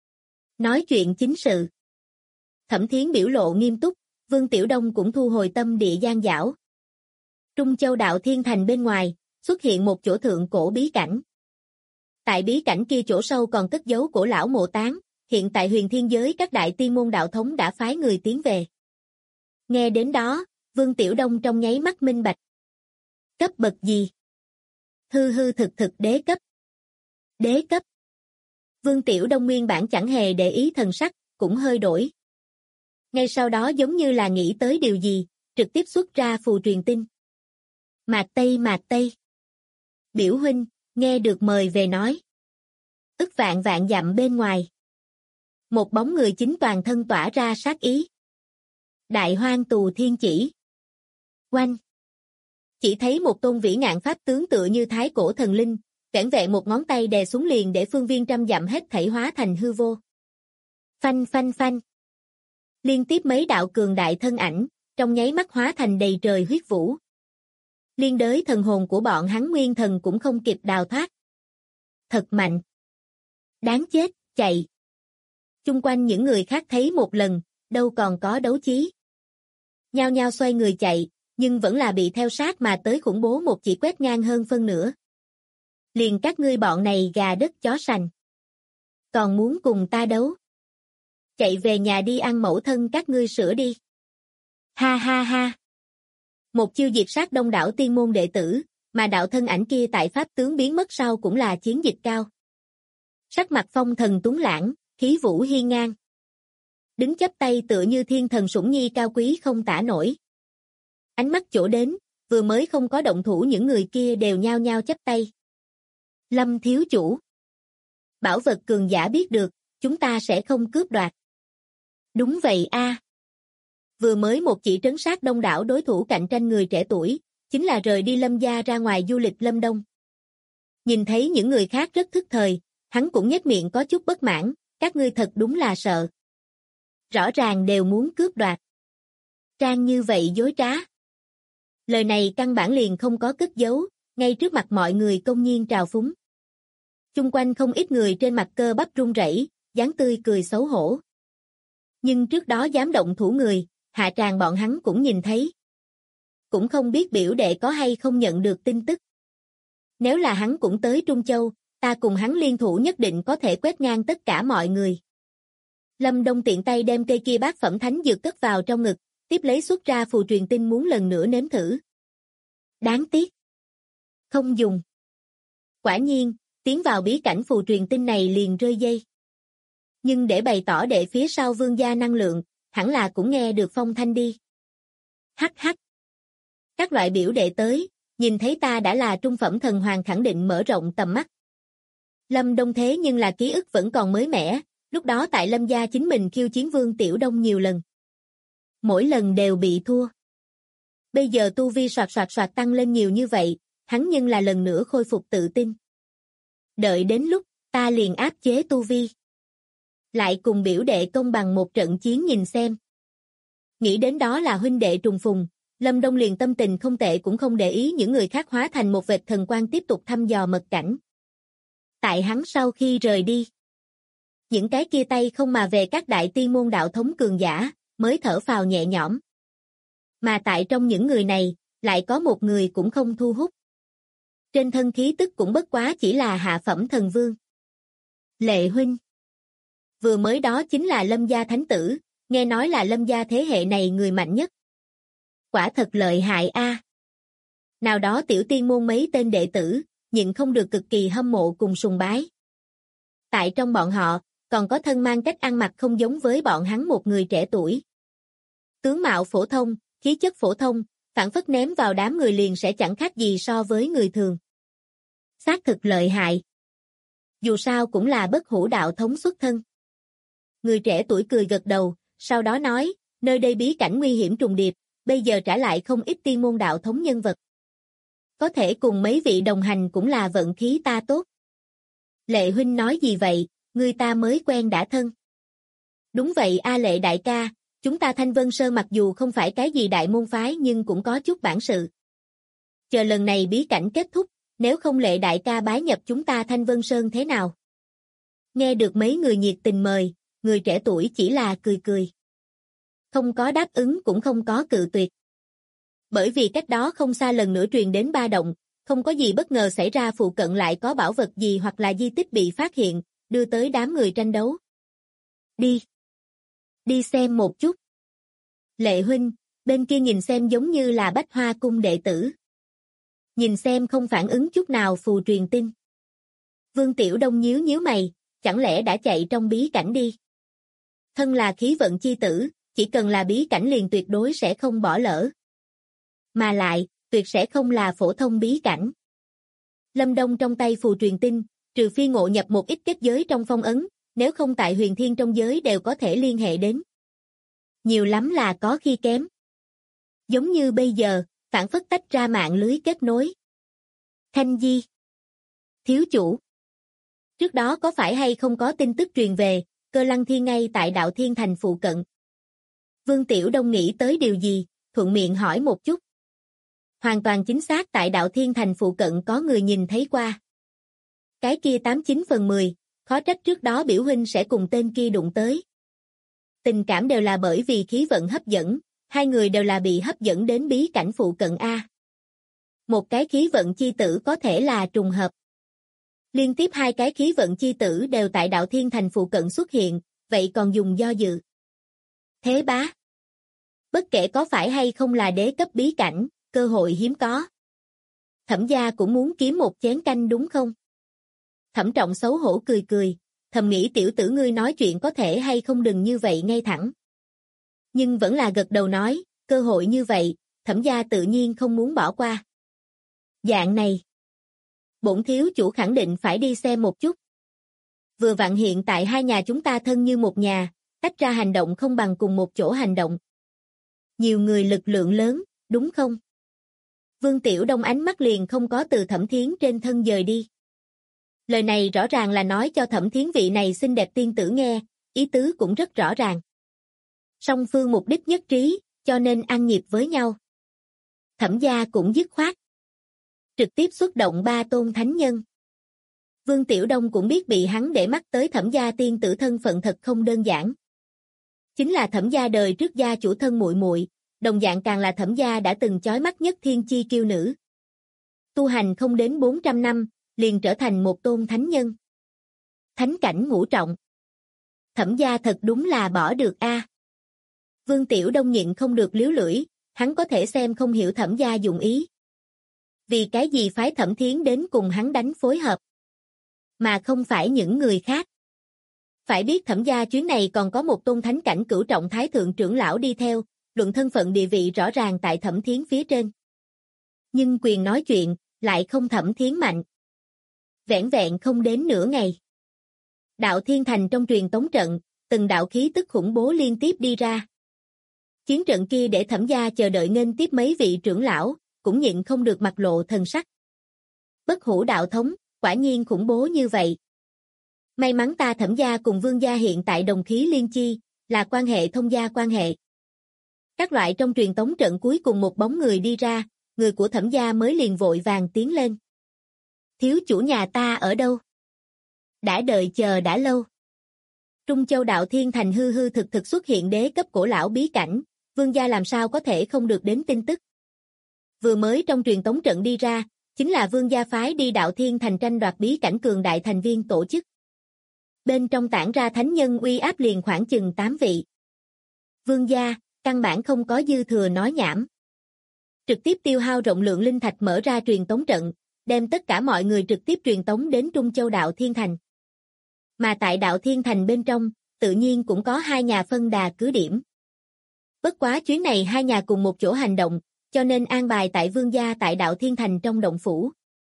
Nói chuyện chính sự. Thẩm Thiến biểu lộ nghiêm túc, Vương Tiểu Đông cũng thu hồi tâm địa gian dảo. Trung Châu Đạo Thiên Thành bên ngoài, xuất hiện một chỗ thượng cổ bí cảnh. Tại bí cảnh kia chỗ sâu còn cất giấu cổ lão mộ táng, hiện tại huyền thiên giới các đại tiên môn đạo thống đã phái người tiến về. Nghe đến đó, Vương Tiểu Đông trong nháy mắt minh bạch. Cấp bậc gì? Hư hư thực thực đế cấp. Đế cấp. Vương Tiểu Đông nguyên bản chẳng hề để ý thần sắc, cũng hơi đổi. Ngay sau đó giống như là nghĩ tới điều gì, trực tiếp xuất ra phù truyền tin. Mạc Tây. Biểu huynh, nghe được mời về nói. Ức vạn vạn dặm bên ngoài. Một bóng người chính toàn thân tỏa ra sát ý. Đại hoang tù thiên chỉ. Oanh. Chỉ thấy một tôn vĩ ngạn pháp tướng tựa như thái cổ thần linh, vẻn vẹn một ngón tay đè xuống liền để phương viên trăm dặm hết thảy hóa thành hư vô. Phanh. Liên tiếp mấy đạo cường đại thân ảnh, trong nháy mắt hóa thành đầy trời huyết vũ. Liên đới thần hồn của bọn hắn nguyên thần cũng không kịp đào thoát. Thật mạnh. Đáng chết, chạy. Chung quanh những người khác thấy một lần, đâu còn có đấu chí. Nhao nhao xoay người chạy, nhưng vẫn là bị theo sát mà tới khủng bố một chỉ quét ngang hơn phân nửa. Liền các ngươi bọn này gà đất chó sành. Còn muốn cùng ta đấu? Chạy về nhà đi ăn mẫu thân các ngươi sữa đi. Ha. Một chiêu diệt sát đông đảo tiên môn đệ tử, mà đạo thân ảnh kia tại pháp tướng biến mất sau cũng là chiến dịch cao. Sắc mặt phong thần tuấn lãng, khí vũ hiên ngang. Đứng chắp tay tựa như thiên thần sủng nhi cao quý không tả nổi. Ánh mắt chỗ đến, vừa mới không có động thủ những người kia đều nhao nhao chắp tay. Lâm thiếu chủ. Bảo vật cường giả biết được, chúng ta sẽ không cướp đoạt. Đúng vậy a. Vừa mới một chỉ trấn sát đông đảo đối thủ cạnh tranh người trẻ tuổi, chính là rời đi Lâm gia ra ngoài du lịch Lâm Đông. Nhìn thấy những người khác rất thức thời, hắn cũng nhếch miệng có chút bất mãn, các ngươi thật đúng là sợ. Rõ ràng đều muốn cướp đoạt. Trang như vậy dối trá. Lời này căn bản liền không có cất giấu, ngay trước mặt mọi người công nhiên trào phúng. Chung quanh không ít người trên mặt cơ bắp run rẩy, dáng tươi cười xấu hổ. Nhưng trước đó dám động thủ người, hạ tràng bọn hắn cũng nhìn thấy. Cũng không biết biểu đệ có hay không nhận được tin tức. Nếu là hắn cũng tới Trung Châu, ta cùng hắn liên thủ nhất định có thể quét ngang tất cả mọi người. Lâm Đông tiện tay đem cây kia bát phẩm thánh dược cất vào trong ngực, tiếp lấy xuất ra phù truyền tin muốn lần nữa nếm thử. Đáng tiếc. Không dùng. Quả nhiên, tiến vào bí cảnh phù truyền tin này liền rơi dây. Nhưng để bày tỏ đệ phía sau vương gia năng lượng, hẳn là cũng nghe được phong thanh đi. Hắc. Các loại biểu đệ tới, nhìn thấy ta đã là trung phẩm thần hoàng khẳng định mở rộng tầm mắt. Lâm Đông thế nhưng là ký ức vẫn còn mới mẻ, lúc đó tại Lâm gia chính mình khiêu chiến Vương Tiểu Đông nhiều lần. Mỗi lần đều bị thua. Bây giờ tu vi soạt tăng lên nhiều như vậy, hắn nhưng là lần nữa khôi phục tự tin. Đợi đến lúc, ta liền áp chế tu vi. Lại cùng biểu đệ công bằng một trận chiến nhìn xem. Nghĩ đến đó là huynh đệ trùng phùng, Lâm Đông liền tâm tình không tệ cũng không để ý những người khác, hóa thành một vệt thần quang tiếp tục thăm dò mật cảnh. Tại hắn sau khi rời đi, những cái kia tay không mà về các đại tiên môn đạo thống cường giả, mới thở phào nhẹ nhõm. Mà tại trong những người này, lại có một người cũng không thu hút. Trên thân khí tức cũng bất quá chỉ là hạ phẩm thần vương. Lệ huynh. Vừa mới đó chính là Lâm gia thánh tử, nghe nói là Lâm gia thế hệ này người mạnh nhất. Quả thật lợi hại a. Nào đó tiểu tiên môn mấy tên đệ tử, nhịn không được cực kỳ hâm mộ cùng sùng bái. Tại trong bọn họ, còn có thân mang cách ăn mặc không giống với bọn hắn một người trẻ tuổi. Tướng mạo phổ thông, khí chất phổ thông, phảng phất ném vào đám người liền sẽ chẳng khác gì so với người thường. Xác thực lợi hại. Dù sao cũng là bất hủ đạo thống xuất thân. Người trẻ tuổi cười gật đầu, sau đó nói, nơi đây bí cảnh nguy hiểm trùng điệp, bây giờ trả lại không ít tiên môn đạo thống nhân vật. Có thể cùng mấy vị đồng hành cũng là vận khí ta tốt. Lệ huynh nói gì vậy, người ta mới quen đã thân. Đúng vậy a Lệ đại ca, chúng ta Thanh Vân Sơn mặc dù không phải cái gì đại môn phái nhưng cũng có chút bản sự. Chờ lần này bí cảnh kết thúc, nếu không Lệ đại ca bái nhập chúng ta Thanh Vân Sơn thế nào? Nghe được mấy người nhiệt tình mời, người trẻ tuổi chỉ là cười cười. Không có đáp ứng cũng không có cự tuyệt. Bởi vì cách đó không xa lần nữa truyền đến ba động, không có gì bất ngờ xảy ra, phụ cận lại có bảo vật gì hoặc là di tích bị phát hiện, đưa tới đám người tranh đấu. Đi. Đi xem một chút. Lệ huynh, bên kia nhìn xem giống như là Bách Hoa cung đệ tử. Nhìn xem không phản ứng chút nào phù truyền tin. Vương Tiểu Đông nhíu nhíu mày, chẳng lẽ đã chạy trong bí cảnh đi. Thân là khí vận chi tử, chỉ cần là bí cảnh liền tuyệt đối sẽ không bỏ lỡ. Mà lại, tuyệt sẽ không là phổ thông bí cảnh. Lâm Đông trong tay phù truyền tin, trừ phi ngộ nhập một ít kết giới trong phong ấn, nếu không tại huyền thiên trong giới đều có thể liên hệ đến. Nhiều lắm là có khi kém. Giống như bây giờ, phản phất tách ra mạng lưới kết nối. Thanh Di. Thiếu chủ. Trước đó có phải hay không có tin tức truyền về, Cơ Lăng Thiên ngay tại Đạo Thiên Thành phụ cận. Vương Tiểu Đông nghĩ tới điều gì, thuận miệng hỏi một chút. Hoàn toàn chính xác, tại Đạo Thiên Thành phụ cận có người nhìn thấy qua. Cái kia 89/10, khó trách trước đó biểu huynh sẽ cùng tên kia đụng tới. Tình cảm đều là bởi vì khí vận hấp dẫn, hai người đều là bị hấp dẫn đến bí cảnh phụ cận A. Một cái khí vận chi tử có thể là trùng hợp. Liên tiếp hai cái khí vận chi tử đều tại Đạo Thiên Thành phụ cận xuất hiện, vậy còn dùng do dự. Thế bá. Bất kể có phải hay không là đế cấp bí cảnh, cơ hội hiếm có. Thẩm gia cũng muốn kiếm một chén canh đúng không? Thẩm Trọng xấu hổ cười cười, thầm nghĩ tiểu tử ngươi nói chuyện có thể hay không đừng như vậy ngay thẳng. Nhưng vẫn là gật đầu nói, cơ hội như vậy, Thẩm gia tự nhiên không muốn bỏ qua. Dạng này, bổn thiếu chủ khẳng định phải đi xem một chút. Vừa vặn hiện tại hai nhà chúng ta thân như một nhà, tách ra hành động không bằng cùng một chỗ hành động. Nhiều người lực lượng lớn, đúng không? Vương Tiểu Đông ánh mắt liền không có từ Thẩm Thiến trên thân dời đi. Lời này rõ ràng là nói cho Thẩm Thiến vị này xinh đẹp tiên tử nghe, ý tứ cũng rất rõ ràng. Song phương mục đích nhất trí, cho nên ăn nhịp với nhau. Thẩm gia cũng dứt khoát. Trực tiếp xuất động 3 tôn thánh nhân. Vương Tiểu Đông cũng biết bị hắn để mắt tới Thẩm gia tiên tử thân phận thật không đơn giản. Chính là Thẩm gia đời trước gia chủ thân muội muội, đồng dạng càng là Thẩm gia đã từng chói mắt nhất thiên chi kiêu nữ. Tu hành không đến 400 năm, liền trở thành một tôn thánh nhân. Thánh cảnh ngũ trọng. Thẩm gia thật đúng là bỏ được a. Vương Tiểu Đông nhịn không được liếu lưỡi, hắn có thể xem không hiểu Thẩm gia dụng ý. Vì cái gì phái Thẩm Thiến đến cùng hắn đánh phối hợp, mà không phải những người khác. Phải biết Thẩm gia chuyến này còn có một tôn thánh cảnh cửu trọng thái thượng trưởng lão đi theo, luận thân phận địa vị rõ ràng tại Thẩm Thiến phía trên. Nhưng quyền nói chuyện, lại không Thẩm Thiến mạnh. Vẻn vẹn không đến nửa ngày. Đạo Thiên Thành trong truyền tống trận, từng đạo khí tức khủng bố liên tiếp đi ra. Chiến trận kia để Thẩm gia chờ đợi nghênh tiếp mấy vị trưởng lão, cũng nhịn không được mặt lộ thần sắc. Bất hủ đạo thống, quả nhiên khủng bố như vậy. May mắn ta Thẩm gia cùng Vương gia hiện tại đồng khí liên chi, là quan hệ thông gia quan hệ. Các loại trong truyền tống trận cuối cùng một bóng người đi ra, người của Thẩm gia mới liền vội vàng tiến lên. Thiếu chủ nhà ta ở đâu? Đã đợi chờ đã lâu. Trung Châu Đạo Thiên Thành hư hư thực thực xuất hiện đế cấp cổ lão bí cảnh, vương gia làm sao có thể không được đến tin tức. Vừa mới trong truyền tống trận đi ra, chính là vương gia phái đi Đạo Thiên Thành tranh đoạt bí cảnh cường đại thành viên tổ chức. Bên trong tản ra thánh nhân uy áp liền khoảng chừng 8 vị. Vương gia, căn bản không có dư thừa nói nhảm. Trực tiếp tiêu hao rộng lượng linh thạch mở ra truyền tống trận, đem tất cả mọi người trực tiếp truyền tống đến Trung Châu Đạo Thiên Thành. Mà tại Đạo Thiên Thành bên trong, tự nhiên cũng có 2 nhà phân đà cứ điểm. Bất quá chuyến này 2 nhà cùng một chỗ hành động, cho nên an bài tại vương gia tại Đạo Thiên Thành trong động phủ.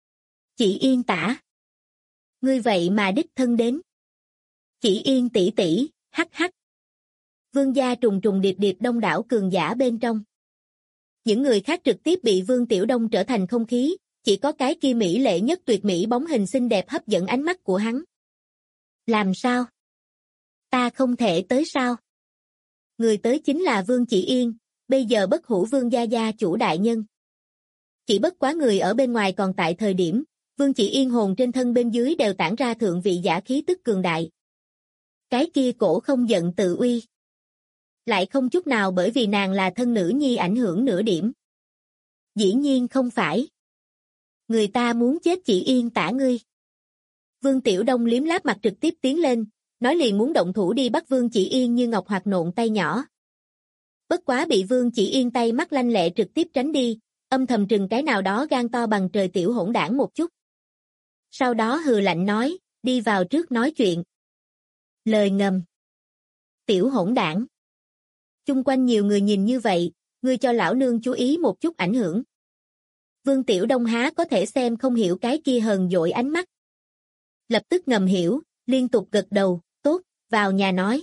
Chị Yên tả. Ngươi vậy mà đích thân đến. Chị Yên tỷ tỷ, hắc hắc. Vương gia trùng trùng điệp điệp đông đảo cường giả bên trong. Những người khác trực tiếp bị Vương Tiểu Đông trở thành không khí, chỉ có cái kia mỹ lệ nhất tuyệt mỹ bóng hình xinh đẹp hấp dẫn ánh mắt của hắn. Làm sao? Ta không thể tới sao? Người tới chính là Vương Chỉ Yên, bây giờ bất hủ Vương gia gia chủ đại nhân. Chỉ bất quá người ở bên ngoài còn tại thời điểm, Vương Chỉ Yên hồn trên thân bên dưới đều tản ra thượng vị giả khí tức cường đại. Cái kia cổ không giận tự uy. Lại không chút nào bởi vì nàng là thân nữ nhi ảnh hưởng nửa điểm. Dĩ nhiên không phải. Người ta muốn chết chị Yên tả ngươi. Vương Tiểu Đông liếm láp mặt trực tiếp tiến lên, nói liền muốn động thủ đi bắt Vương Chỉ Yên như ngọc hoạt nộn tay nhỏ. Bất quá bị Vương Chỉ Yên tay mắt lanh lẹ trực tiếp tránh đi, âm thầm trừng cái nào đó gan to bằng trời tiểu hỗn đảng một chút. Sau đó hừ lạnh nói, đi vào trước nói chuyện. Lời ngầm. Tiểu hỗn đảng. Chung quanh nhiều người nhìn như vậy, ngươi cho lão nương chú ý một chút ảnh hưởng. Vương Tiểu Đông há có thể xem không hiểu cái kia hờn dỗi ánh mắt. Lập tức ngầm hiểu, liên tục gật đầu, tốt, vào nhà nói.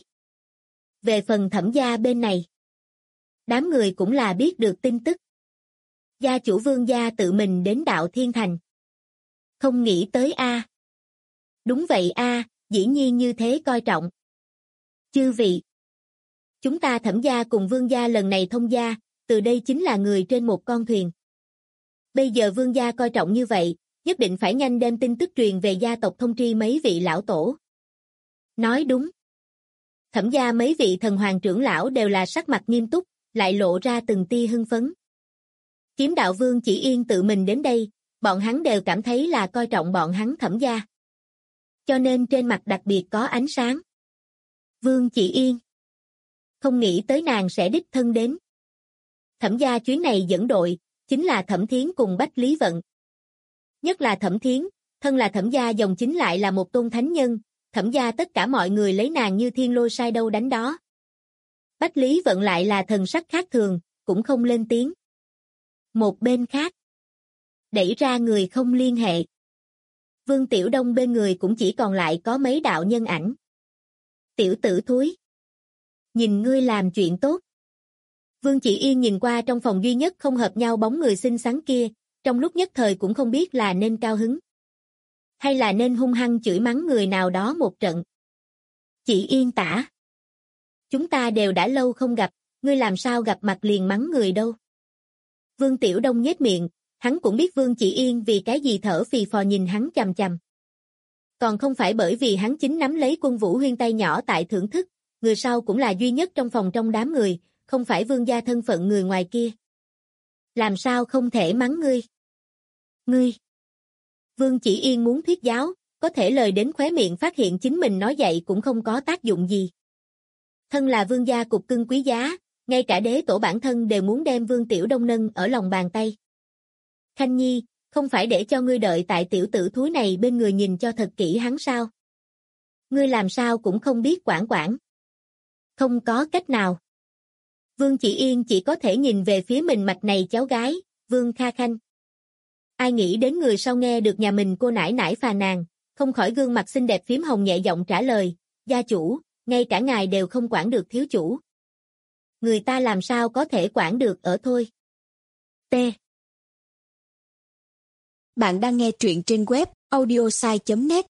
Về phần Thẩm gia bên này, đám người cũng là biết được tin tức. Gia chủ Vương gia tự mình đến Đạo Thiên Thành. Không nghĩ tới a. Đúng vậy a, dĩ nhiên như thế coi trọng. Chư vị, chúng ta Thẩm gia cùng Vương gia lần này thông gia, từ đây chính là người trên một con thuyền. Bây giờ Vương gia coi trọng như vậy, nhất định phải nhanh đem tin tức truyền về gia tộc thông tri mấy vị lão tổ. Nói đúng. Thẩm gia mấy vị thần hoàng trưởng lão đều là sắc mặt nghiêm túc, lại lộ ra từng tia hưng phấn. Kiếm đạo Vương Chỉ Yên tự mình đến đây, bọn hắn đều cảm thấy là coi trọng bọn hắn Thẩm gia. Cho nên trên mặt đặc biệt có ánh sáng. Vương Chỉ Yên. Không nghĩ tới nàng sẽ đích thân đến. Thẩm gia chuyến này dẫn đội, chính là Thẩm Thiến cùng Bách Lý Vận. Nhất là Thẩm Thiến, thân là Thẩm gia dòng chính lại là một tôn thánh nhân, Thẩm gia tất cả mọi người lấy nàng như thiên lôi sai đâu đánh đó. Bách Lý Vận lại là thần sắc khác thường, cũng không lên tiếng. Một bên khác, đẩy ra người không liên hệ. Vương Tiểu Đông bên người cũng chỉ còn lại có mấy đạo nhân ảnh. Tiểu tử thúi. Nhìn ngươi làm chuyện tốt. Vương Chỉ Yên nhìn qua trong phòng duy nhất không hợp nhau bóng người xinh xắn kia, trong lúc nhất thời cũng không biết là nên cao hứng. Hay là nên hung hăng chửi mắng người nào đó một trận. Chị Yên tả. Chúng ta đều đã lâu không gặp, ngươi làm sao gặp mặt liền mắng người đâu. Vương Tiểu Đông nhếch miệng, hắn cũng biết Vương Chỉ Yên vì cái gì thở phì phò nhìn hắn chằm chằm. Còn không phải bởi vì hắn chính nắm lấy Quân Vũ Huyên tay nhỏ tại thưởng thức, người sau cũng là duy nhất trong phòng trong đám người, không phải vương gia thân phận người ngoài kia. Làm sao không thể mắng ngươi? Ngươi! Vương Chỉ Yên muốn thuyết giáo, có thể lời đến khóe miệng phát hiện chính mình nói dạy cũng không có tác dụng gì. Thân là vương gia cục cưng quý giá, ngay cả đế tổ bản thân đều muốn đem Vương Tiểu Đông nâng ở lòng bàn tay. Khanh Nhi, không phải để cho ngươi đợi tại tiểu tử thúi này bên người nhìn cho thật kỹ hắn sao? Ngươi làm sao cũng không biết quản quản. Không có cách nào. Vương Chỉ Yên chỉ có thể nhìn về phía mình mạch này cháu gái, Vương Kha Khanh. Ai nghĩ đến người sau nghe được nhà mình cô nãi nãi phàn nàn, không khỏi gương mặt xinh đẹp phím hồng nhẹ giọng trả lời, gia chủ, ngay cả ngài đều không quản được thiếu chủ. Người ta làm sao có thể quản được ở thôi. T. Bạn đang nghe truyện trên web audiosai.net.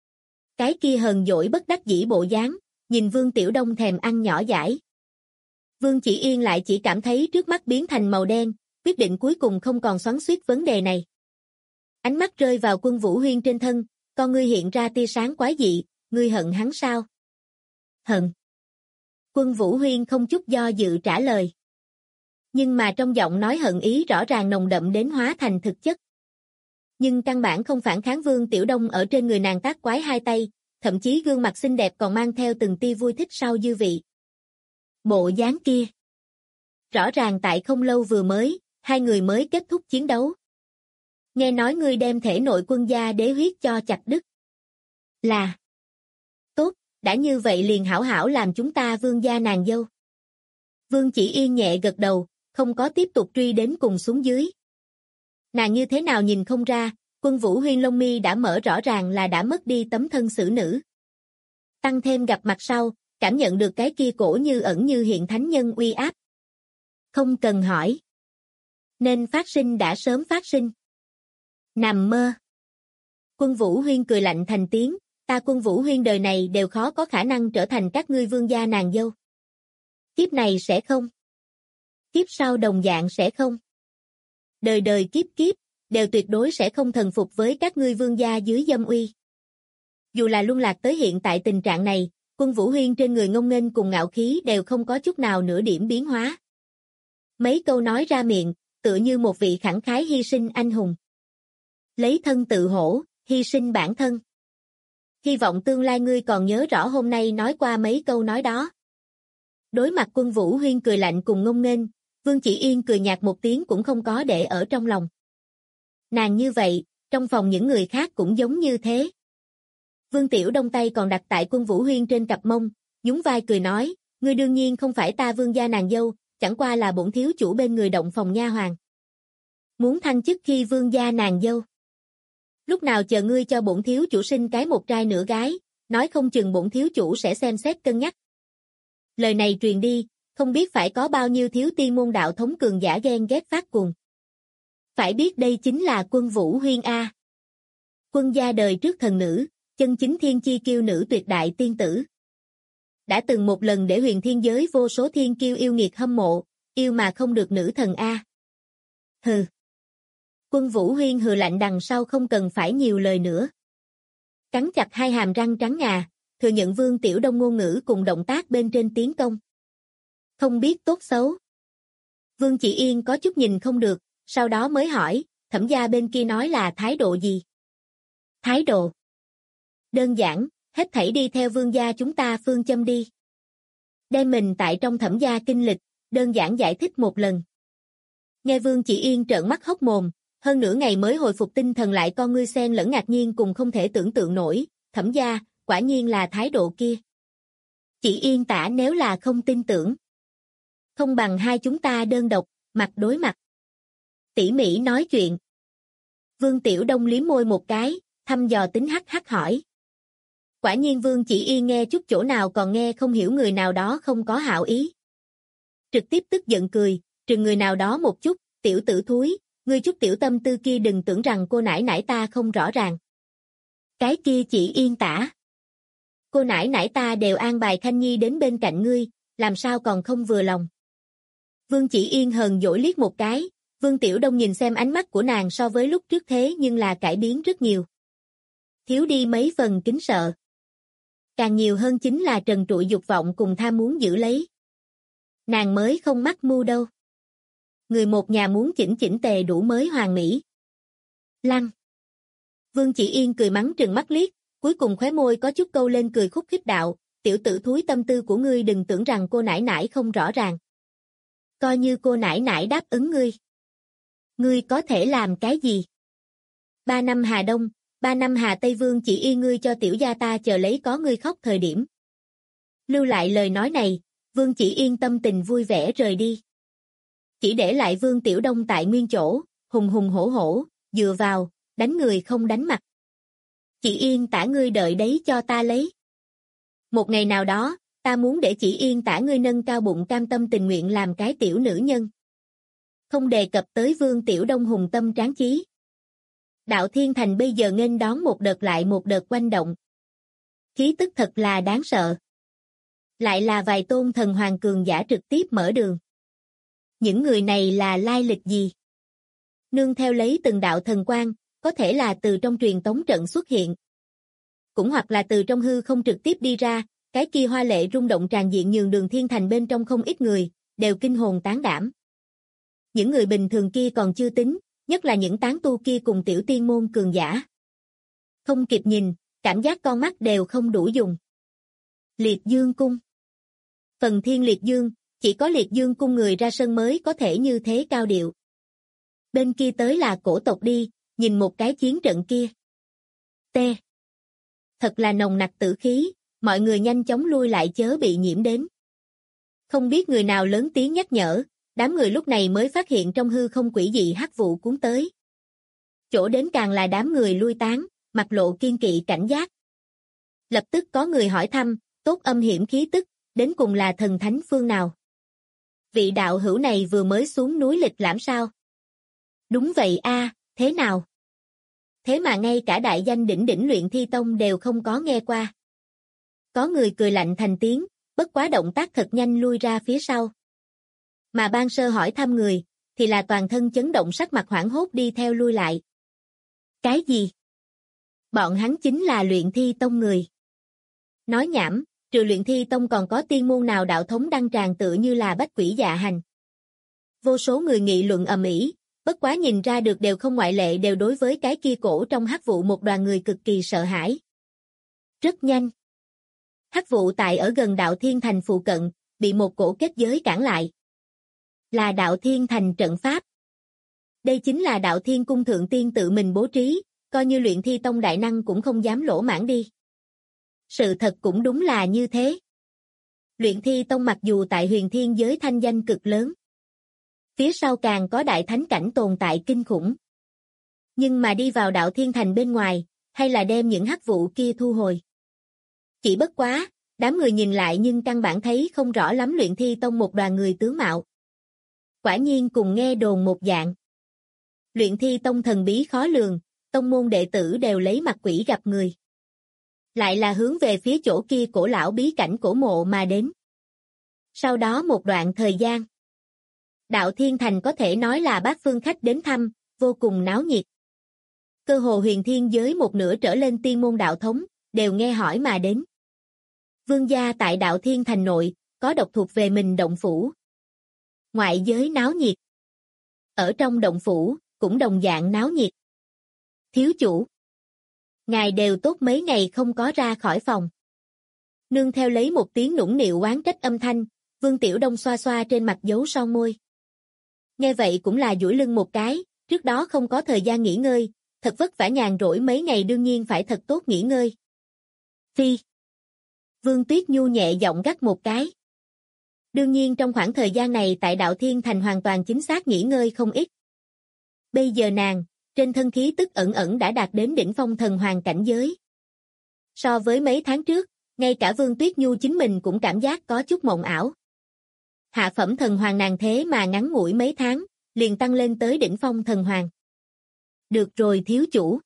Cái kia hờn dỗi bất đắc dĩ bộ dáng, nhìn Vương Tiểu Đông thèm ăn nhỏ dãi. Vương Chỉ Yên lại chỉ cảm thấy trước mắt biến thành màu đen, quyết định cuối cùng không còn xoắn xuýt vấn đề này. Ánh mắt rơi vào Quân Vũ Huyên trên thân, con ngươi hiện ra tia sáng quái dị, ngươi hận hắn sao? Hận. Quân Vũ Huyên không chút do dự trả lời. Nhưng mà trong giọng nói hận ý rõ ràng nồng đậm đến hóa thành thực chất. Nhưng căn bản không phản kháng Vương Tiểu Đông ở trên người nàng tác quái hai tay, thậm chí gương mặt xinh đẹp còn mang theo từng tia vui thích sau dư vị. Bộ dáng kia. Rõ ràng tại không lâu vừa mới, hai người mới kết thúc chiến đấu. Nghe nói ngươi đem thể nội quân gia đế huyết cho chặt đứt. Là. Tốt, đã như vậy liền hảo hảo làm chúng ta Vương gia nàng dâu. Vương Chỉ Yên nhẹ gật đầu, không có tiếp tục truy đến cùng xuống dưới. Nàng như thế nào nhìn không ra, Quân Vũ Huyên lông mi đã mở rõ ràng là đã mất đi tấm thân xử nữ. Tăng thêm gặp mặt sau, cảm nhận được cái kia cổ như ẩn như hiện thánh nhân uy áp. Không cần hỏi. Nên phát sinh đã sớm phát sinh. Nằm mơ. Quân Vũ Huyên cười lạnh thành tiếng, ta Quân Vũ Huyên đời này đều khó có khả năng trở thành các ngươi vương gia nàng dâu. Kiếp này sẽ không. Kiếp sau đồng dạng sẽ không. Đời đời kiếp kiếp, đều tuyệt đối sẽ không thần phục với các ngươi vương gia dưới dâm uy. Dù là luân lạc tới hiện tại tình trạng này, Quân Vũ Huyên trên người ngông nghênh cùng ngạo khí đều không có chút nào nửa điểm biến hóa. Mấy câu nói ra miệng, tựa như một vị khẳng khái hy sinh anh hùng. Lấy thân tự hổ, hy sinh bản thân. Hy vọng tương lai ngươi còn nhớ rõ hôm nay nói qua mấy câu nói đó. Đối mặt Quân Vũ Huyên cười lạnh cùng ngông nghênh, Vương Chỉ Yên cười nhạt một tiếng cũng không có để ở trong lòng. Nàng như vậy, trong phòng những người khác cũng giống như thế. Vương Tiểu Đông tay còn đặt tại Quân Vũ Huyên trên cặp mông, nhún vai cười nói, ngươi đương nhiên không phải ta vương gia nàng dâu, chẳng qua là bổn thiếu chủ bên người động phòng nha hoàn. Muốn thăng chức khi vương gia nàng dâu. Lúc nào chờ ngươi cho bổn thiếu chủ sinh cái một trai nửa gái, nói không chừng bổn thiếu chủ sẽ xem xét cân nhắc. Lời này truyền đi, không biết phải có bao nhiêu thiếu tiên môn đạo thống cường giả ghen ghét phát cuồng. Phải biết đây chính là Quân Vũ Huyên A. Quân gia đời trước thần nữ, chân chính thiên chi kiêu nữ tuyệt đại tiên tử. Đã từng một lần để huyền thiên giới vô số thiên kiêu yêu nghiệt hâm mộ, yêu mà không được nữ thần A. Hừ. Quân Vũ Huyên hừ lạnh đằng sau không cần phải nhiều lời nữa. Cắn chặt hai hàm răng trắng ngà, thừa nhận Vương Tiểu Đông ngôn ngữ cùng động tác bên trên tiến công. Không biết tốt xấu. Vương Chỉ Yên có chút nhìn không được, sau đó mới hỏi, Thẩm gia bên kia nói là thái độ gì? Thái độ. Đơn giản, hết thảy đi theo vương gia chúng ta phương châm đi. Đem mình tại trong Thẩm gia kinh lịch, đơn giản giải thích một lần. Nghe Vương Chỉ Yên trợn mắt hốc mồm, hơn nửa ngày mới hồi phục tinh thần lại con ngươi xen lẫn ngạc nhiên cùng không thể tưởng tượng nổi, Thẩm gia, quả nhiên là thái độ kia. Chỉ Yên tả nếu là không tin tưởng. Không bằng hai chúng ta đơn độc, mặt đối mặt. Tỉ mỉ nói chuyện. Vương Tiểu Đông liếm môi một cái, thăm dò tính hắc hắc hỏi. Quả nhiên Vương Chỉ Yên nghe chút chỗ nào còn nghe không hiểu người nào đó không có hảo ý. Trực tiếp tức giận cười, trừng người nào đó một chút, tiểu tử thúi, ngươi chút tiểu tâm tư kia đừng tưởng rằng cô nãi nãi ta không rõ ràng. Cái kia Chỉ Yên tả. Cô nãi nãi ta đều an bài Khanh Nhi đến bên cạnh ngươi, làm sao còn không vừa lòng. Vương Chỉ Yên hờn dỗi liếc một cái, Vương Tiểu Đông nhìn xem ánh mắt của nàng so với lúc trước thế nhưng là cải biến rất nhiều. Thiếu đi mấy phần kính sợ. Càng nhiều hơn chính là trần trụi dục vọng cùng tham muốn giữ lấy. Nàng mới không mắc mưu đâu. Người một nhà muốn chỉnh chỉnh tề đủ mới hoàn mỹ. Lăng. Vương Chỉ Yên cười mắng trừng mắt liếc, cuối cùng khóe môi có chút câu lên cười khúc khích đạo, tiểu tử thúi tâm tư của ngươi đừng tưởng rằng cô nãi nãi không rõ ràng. Coi như cô nãi nãi đáp ứng ngươi. Ngươi có thể làm cái gì? 3 năm Hà Đông, 3 năm Hà Tây Vương Chỉ Yên ngươi cho tiểu gia ta chờ lấy có ngươi khóc thời điểm. Lưu lại lời nói này, Vương Chỉ Yên tâm tình vui vẻ rời đi. Chỉ để lại Vương Tiểu Đông tại nguyên chỗ, hùng hùng hổ hổ, dựa vào, đánh người không đánh mặt. Chỉ Yên tả ngươi đợi đấy cho ta lấy. Một ngày nào đó, ta muốn để Chỉ Yên tả ngươi nâng cao bụng cam tâm tình nguyện làm cái tiểu nữ nhân. Không đề cập tới Vương Tiểu Đông hùng tâm tráng chí. Đạo Thiên Thành bây giờ nghênh đón một đợt lại một đợt quanh động. Khí tức thật là đáng sợ. Lại là vài tôn thần hoàng cường giả trực tiếp mở đường. Những người này là lai lịch gì? Nương theo lấy từng đạo thần quang, có thể là từ trong truyền tống trận xuất hiện. Cũng hoặc là từ trong hư không trực tiếp đi ra, cái kia hoa lệ rung động tràn diện nhường Đường Thiên Thành bên trong không ít người, đều kinh hồn tán đảm. Những người bình thường kia còn chưa tính, nhất là những tán tu kia cùng tiểu tiên môn cường giả. Không kịp nhìn, cảm giác con mắt đều không đủ dùng. Liệt Dương Cung. Phần Thiên Liệt Dương, chỉ có Liệt Dương Cung người ra sân mới có thể như thế cao điệu. Bên kia tới là cổ tộc đi, nhìn một cái chiến trận kia. T. Thật là nồng nặc tử khí, mọi người nhanh chóng lui lại chớ bị nhiễm đến. Không biết người nào lớn tiếng nhắc nhở, đám người lúc này mới phát hiện trong hư không quỷ dị hắc vụ cuốn tới. Chỗ đến càng là đám người lui tán, mặt lộ kiên kỵ cảnh giác. Lập tức có người hỏi thăm, tốt âm hiểm khí tức, đến cùng là thần thánh phương nào? Vị đạo hữu này vừa mới xuống núi lịch lãm sao? Đúng vậy a, thế nào? Thế mà ngay cả đại danh đỉnh đỉnh Luyện Thi Tông đều không có nghe qua. Có người cười lạnh thành tiếng, bất quá động tác thật nhanh lui ra phía sau. Mà ban sơ hỏi thăm người, thì là toàn thân chấn động sắc mặt hoảng hốt đi theo lui lại. Cái gì? Bọn hắn chính là Luyện Thi Tông người. Nói nhảm, trừ Luyện Thi Tông còn có tiên môn nào đạo thống đăng tràng tự như là Bách Quỷ Dạ Hành. Vô số người nghị luận ầm ĩ, bất quá nhìn ra được đều không ngoại lệ đều đối với cái kia cổ trong hắc vụ một đoàn người cực kỳ sợ hãi. Rất nhanh. Hắc vụ tại ở gần Đạo Thiên Thành phụ cận, bị một cổ kết giới cản lại. Là Đạo Thiên Thành trận pháp. Đây chính là Đạo Thiên Cung thượng tiên tự mình bố trí, coi như Luyện Thi Tông đại năng cũng không dám lỗ mãng đi. Sự thật cũng đúng là như thế. Luyện Thi Tông mặc dù tại huyền thiên giới thanh danh cực lớn. Phía sau càng có đại thánh cảnh tồn tại kinh khủng. Nhưng mà đi vào Đạo Thiên Thành bên ngoài, hay là đem những hắc vụ kia thu hồi. Chỉ bất quá, đám người nhìn lại nhưng căn bản thấy không rõ lắm Luyện Thi Tông một đoàn người tướng mạo. Quả nhiên cùng nghe đồn một dạng. Luyện Thi Tông thần bí khó lường, tông môn đệ tử đều lấy mặt quỷ gặp người. Lại là hướng về phía chỗ kia cổ lão bí cảnh cổ mộ mà đến. Sau đó một đoạn thời gian, Đạo Thiên Thành có thể nói là bát phương khách đến thăm, vô cùng náo nhiệt. Cơ hồ huyền thiên giới một nửa trở lên tiên môn đạo thống, đều nghe hỏi mà đến. Vương gia tại Đạo Thiên Thành nội, có độc thuộc về mình động phủ. Ngoại giới náo nhiệt. Ở trong động phủ, cũng đồng dạng náo nhiệt. Thiếu chủ. Ngài đều tốt mấy ngày không có ra khỏi phòng. Nương theo lấy một tiếng nũng nịu oán trách âm thanh, Vương Tiểu Đông xoa xoa trên mặt dấu son môi. Nghe vậy cũng là duỗi lưng một cái, trước đó không có thời gian nghỉ ngơi, thật vất vả nhàn rỗi mấy ngày đương nhiên phải thật tốt nghỉ ngơi. Phi. Vương Tuyết Nhu nhẹ giọng gắt một cái. Đương nhiên trong khoảng thời gian này tại Đạo Thiên Thành hoàn toàn chính xác nghỉ ngơi không ít. Bây giờ nàng, trên thân khí tức ẩn ẩn đã đạt đến đỉnh phong thần hoàng cảnh giới. So với mấy tháng trước, ngay cả Vương Tuyết Nhu chính mình cũng cảm giác có chút mộng ảo. Hạ phẩm thần hoàng nàng thế mà ngắn ngủi mấy tháng, liền tăng lên tới đỉnh phong thần hoàng. Được rồi thiếu chủ.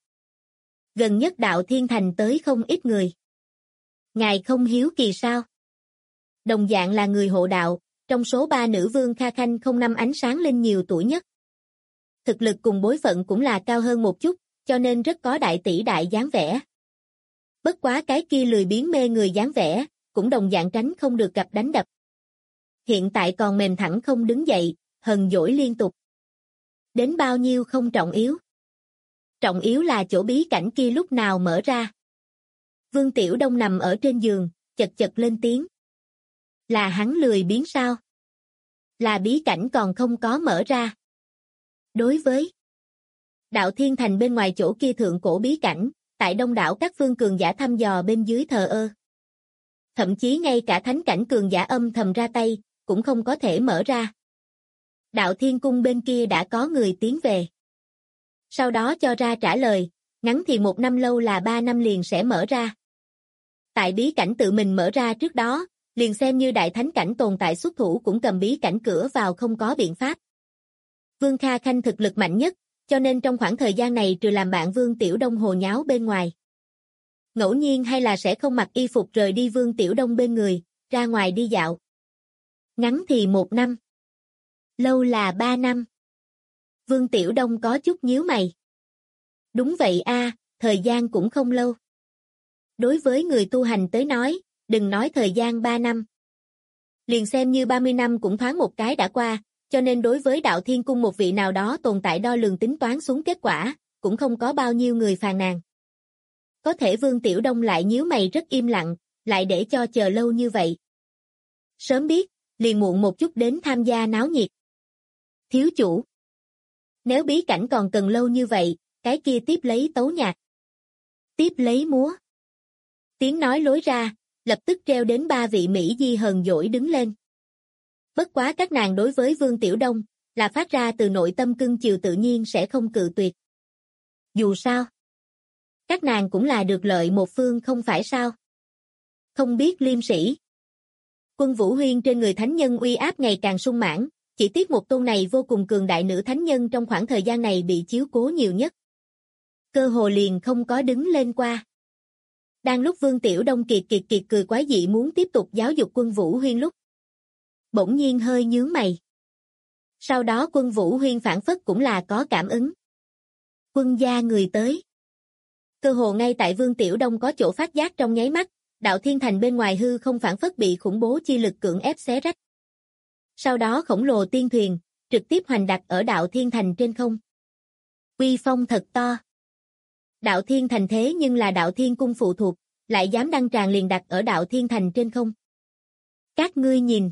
Gần nhất Đạo Thiên Thành tới không ít người. Ngài không hiếu kỳ sao? Đồng dạng là người hộ đạo, trong số 3 nữ vương Kha Khanh không năm ánh sáng lên nhiều tuổi nhất. Thực lực cùng bối phận cũng là cao hơn một chút, cho nên rất có đại tỷ đại dáng vẻ. Bất quá cái kia lười biếng mê người dáng vẻ, cũng đồng dạng tránh không được gặp đánh đập. Hiện tại còn mềm thẳng không đứng dậy, hờn dỗi liên tục. Đến bao nhiêu không trọng yếu. Trọng yếu là chỗ bí cảnh kia lúc nào mở ra. Vương Tiểu Đông nằm ở trên giường, chật chật lên tiếng. Là hắn lười biếng sao? Là bí cảnh còn không có mở ra. Đối với Đạo Thiên Thành bên ngoài chỗ kia thượng cổ bí cảnh, tại đông đảo các phương cường giả thăm dò bên dưới thờ ơ. Thậm chí ngay cả thánh cảnh cường giả âm thầm ra tay, cũng không có thể mở ra. Đạo Thiên Cung bên kia đã có người tiến về. Sau đó cho ra trả lời, ngắn thì 1 năm lâu là 3 năm liền sẽ mở ra. Tại bí cảnh tự mình mở ra trước đó, liền xem như đại thánh cảnh tồn tại xuất thủ cũng cầm bí cảnh cửa vào không có biện pháp. Vương Kha Khanh thực lực mạnh nhất, cho nên trong khoảng thời gian này trừ làm bạn Vương Tiểu Đông hồ nháo bên ngoài. Ngẫu nhiên hay là sẽ không mặc y phục rời đi Vương Tiểu Đông bên người, ra ngoài đi dạo. Ngắn thì 1 năm. Lâu là 3 năm. Vương Tiểu Đông có chút nhíu mày. Đúng vậy a, thời gian cũng không lâu. Đối với người tu hành tới nói, đừng nói thời gian 3 năm. Liền xem như 30 năm cũng thoáng một cái đã qua, cho nên đối với Đạo Thiên Cung một vị nào đó tồn tại đo lường tính toán xuống kết quả, cũng không có bao nhiêu người phàn nàn. Có thể Vương Tiểu Đông lại nhíu mày rất im lặng, lại để cho chờ lâu như vậy. Sớm biết, liền muộn một chút đến tham gia náo nhiệt. Thiếu chủ. Nếu bí cảnh còn cần lâu như vậy, cái kia tiếp lấy tấu nhạc. Tiếp lấy múa. Tiếng nói lối ra, lập tức treo đến 3 vị Mỹ Di hờn dỗi đứng lên. Bất quá các nàng đối với Vương Tiểu Đông, là phát ra từ nội tâm cưng chiều tự nhiên sẽ không cự tuyệt. Dù sao, các nàng cũng là được lợi một phương không phải sao. Không biết liêm sĩ. Quân Vũ Huyên trên người thánh nhân uy áp ngày càng sung mãn, chỉ tiếc một tôn này vô cùng cường đại nữ thánh nhân trong khoảng thời gian này bị chiếu cố nhiều nhất. Cơ hồ liền không có đứng lên qua. Đang lúc Vương Tiểu Đông kiệt cười quái dị muốn tiếp tục giáo dục Quân Vũ Huyên lúc. Bỗng nhiên hơi nhướng mày. Sau đó Quân Vũ Huyên phản phất cũng là có cảm ứng. Quân gia người tới. Cơ hồ ngay tại Vương Tiểu Đông có chỗ phát giác trong nháy mắt, Đạo Thiên Thành bên ngoài hư không phản phất bị khủng bố chi lực cưỡng ép xé rách. Sau đó khổng lồ tiên thuyền, trực tiếp hoành đặt ở Đạo Thiên Thành trên không. Uy phong thật to. Đạo Thiên Thành thế nhưng là Đạo Thiên Cung phụ thuộc, lại dám đăng tràng liền đặt ở Đạo Thiên Thành trên không. Các ngươi nhìn.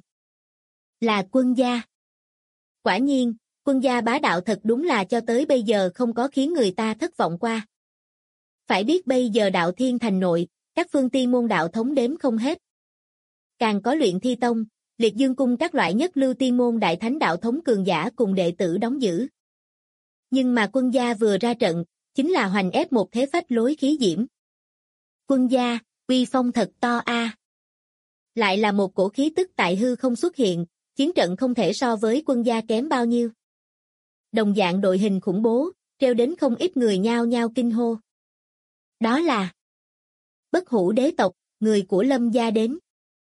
Là quân gia. Quả nhiên, quân gia bá đạo thật đúng là cho tới bây giờ không có khiến người ta thất vọng qua. Phải biết bây giờ Đạo Thiên Thành nội, các phương tiên môn đạo thống đếm không hết. Càng có Luyện Thi Tông, Liệt Dương Cung các loại nhất lưu tiên môn đại thánh đạo thống cường giả cùng đệ tử đóng giữ. Nhưng mà quân gia vừa ra trận, chính là hoành ép một thế phách lối khí diễm. Quân gia, uy phong thật to a. Lại là một cổ khí tức tại hư không xuất hiện, chiến trận không thể so với quân gia kém bao nhiêu. Đồng dạng đội hình khủng bố, treo đến không ít người nhao nhao kinh hô. Đó là Bất Hủ đế tộc, người của Lâm gia đến.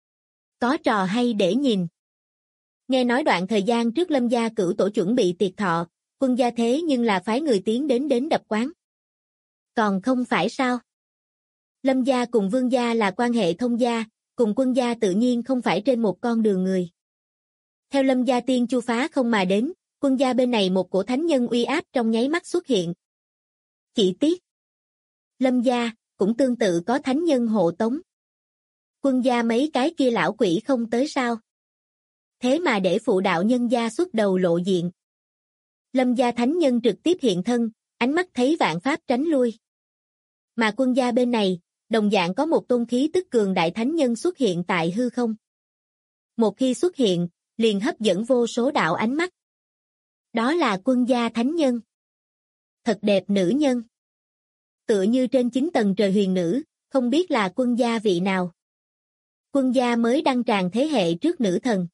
Có trò hay để nhìn. Nghe nói đoạn thời gian trước Lâm gia cửu tổ chuẩn bị tiệc thọ, quân gia thế nhưng là phái người tiến đến đập quán. Còn không phải sao? Lâm gia cùng Vương gia là quan hệ thông gia, cùng quân gia tự nhiên không phải trên một con đường người. Theo Lâm gia tiên chu phá không mà đến, quân gia bên này một cổ thánh nhân uy áp trong nháy mắt xuất hiện. Chỉ tiếc, Lâm gia cũng tương tự có thánh nhân hộ tống. Quân gia mấy cái kia lão quỷ không tới sao? Thế mà để phụ đạo nhân gia xuất đầu lộ diện. Lâm gia thánh nhân trực tiếp hiện thân, ánh mắt thấy vạn pháp tránh lui. Mà quân gia bên này, đồng dạng có một tôn khí tức cường đại thánh nhân xuất hiện tại hư không. Một khi xuất hiện, liền hấp dẫn vô số đạo ánh mắt. Đó là quân gia thánh nhân. Thật đẹp nữ nhân. Tựa như trên 9 tầng trời huyền nữ, không biết là quân gia vị nào. Quân gia mới đăng tràng thế hệ trước nữ thần.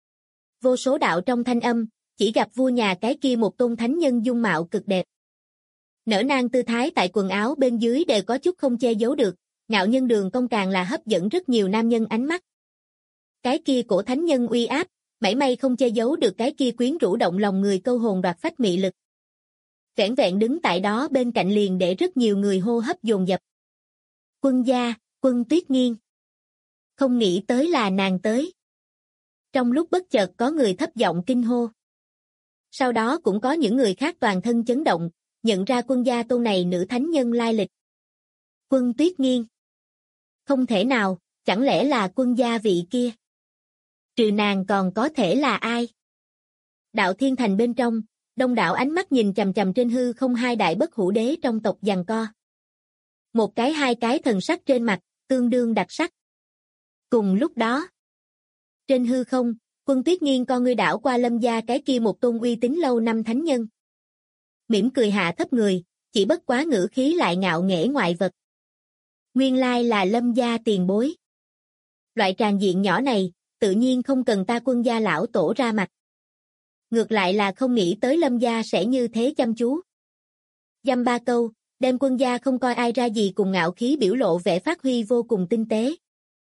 Vô số đạo trong thanh âm, chỉ gặp vua nhà cái kia một tôn thánh nhân dung mạo cực đẹp. Nở nang tư thái tại quần áo bên dưới đều có chút không che giấu được, ngạo nhân đường cong càng là hấp dẫn rất nhiều nam nhân ánh mắt. Cái kia cổ thánh nhân uy áp, mảy may không che giấu được cái kia quyến rũ động lòng người câu hồn đoạt phách mị lực. Vẻn vẹn đứng tại đó bên cạnh liền để rất nhiều người hô hấp dồn dập. Quân gia, Quân Tuyết Nghiên. Không nghĩ tới là nàng tới. Trong lúc bất chợt có người thấp giọng kinh hô. Sau đó cũng có những người khác toàn thân chấn động, nhận ra quân gia tôn này nữ thánh nhân lai lịch. Quân Tuyết Nghiên. Không thể nào, chẳng lẽ là quân gia vị kia? Trừ nàng còn có thể là ai? Đạo Thiên Thành bên trong, đông đảo ánh mắt nhìn chằm chằm trên hư không hai đại bất hủ đế trong tộc giằng co. Một cái hai cái thần sắc trên mặt, tương đương đặc sắc. Cùng lúc đó, trên hư không, Quân Tuyết Nghiên con ngươi đảo qua Lâm gia cái kia một tôn uy tín lâu năm thánh nhân. Mỉm cười hạ thấp người, chỉ bất quá ngữ khí lại ngạo nghễ ngoại vật. Nguyên lai là Lâm gia tiền bối. Loại tràng diện nhỏ này, tự nhiên không cần ta quân gia lão tổ ra mặt. Ngược lại là không nghĩ tới Lâm gia sẽ như thế chăm chú. Dăm ba câu, đem quân gia không coi ai ra gì cùng ngạo khí biểu lộ vẻ phát huy vô cùng tinh tế.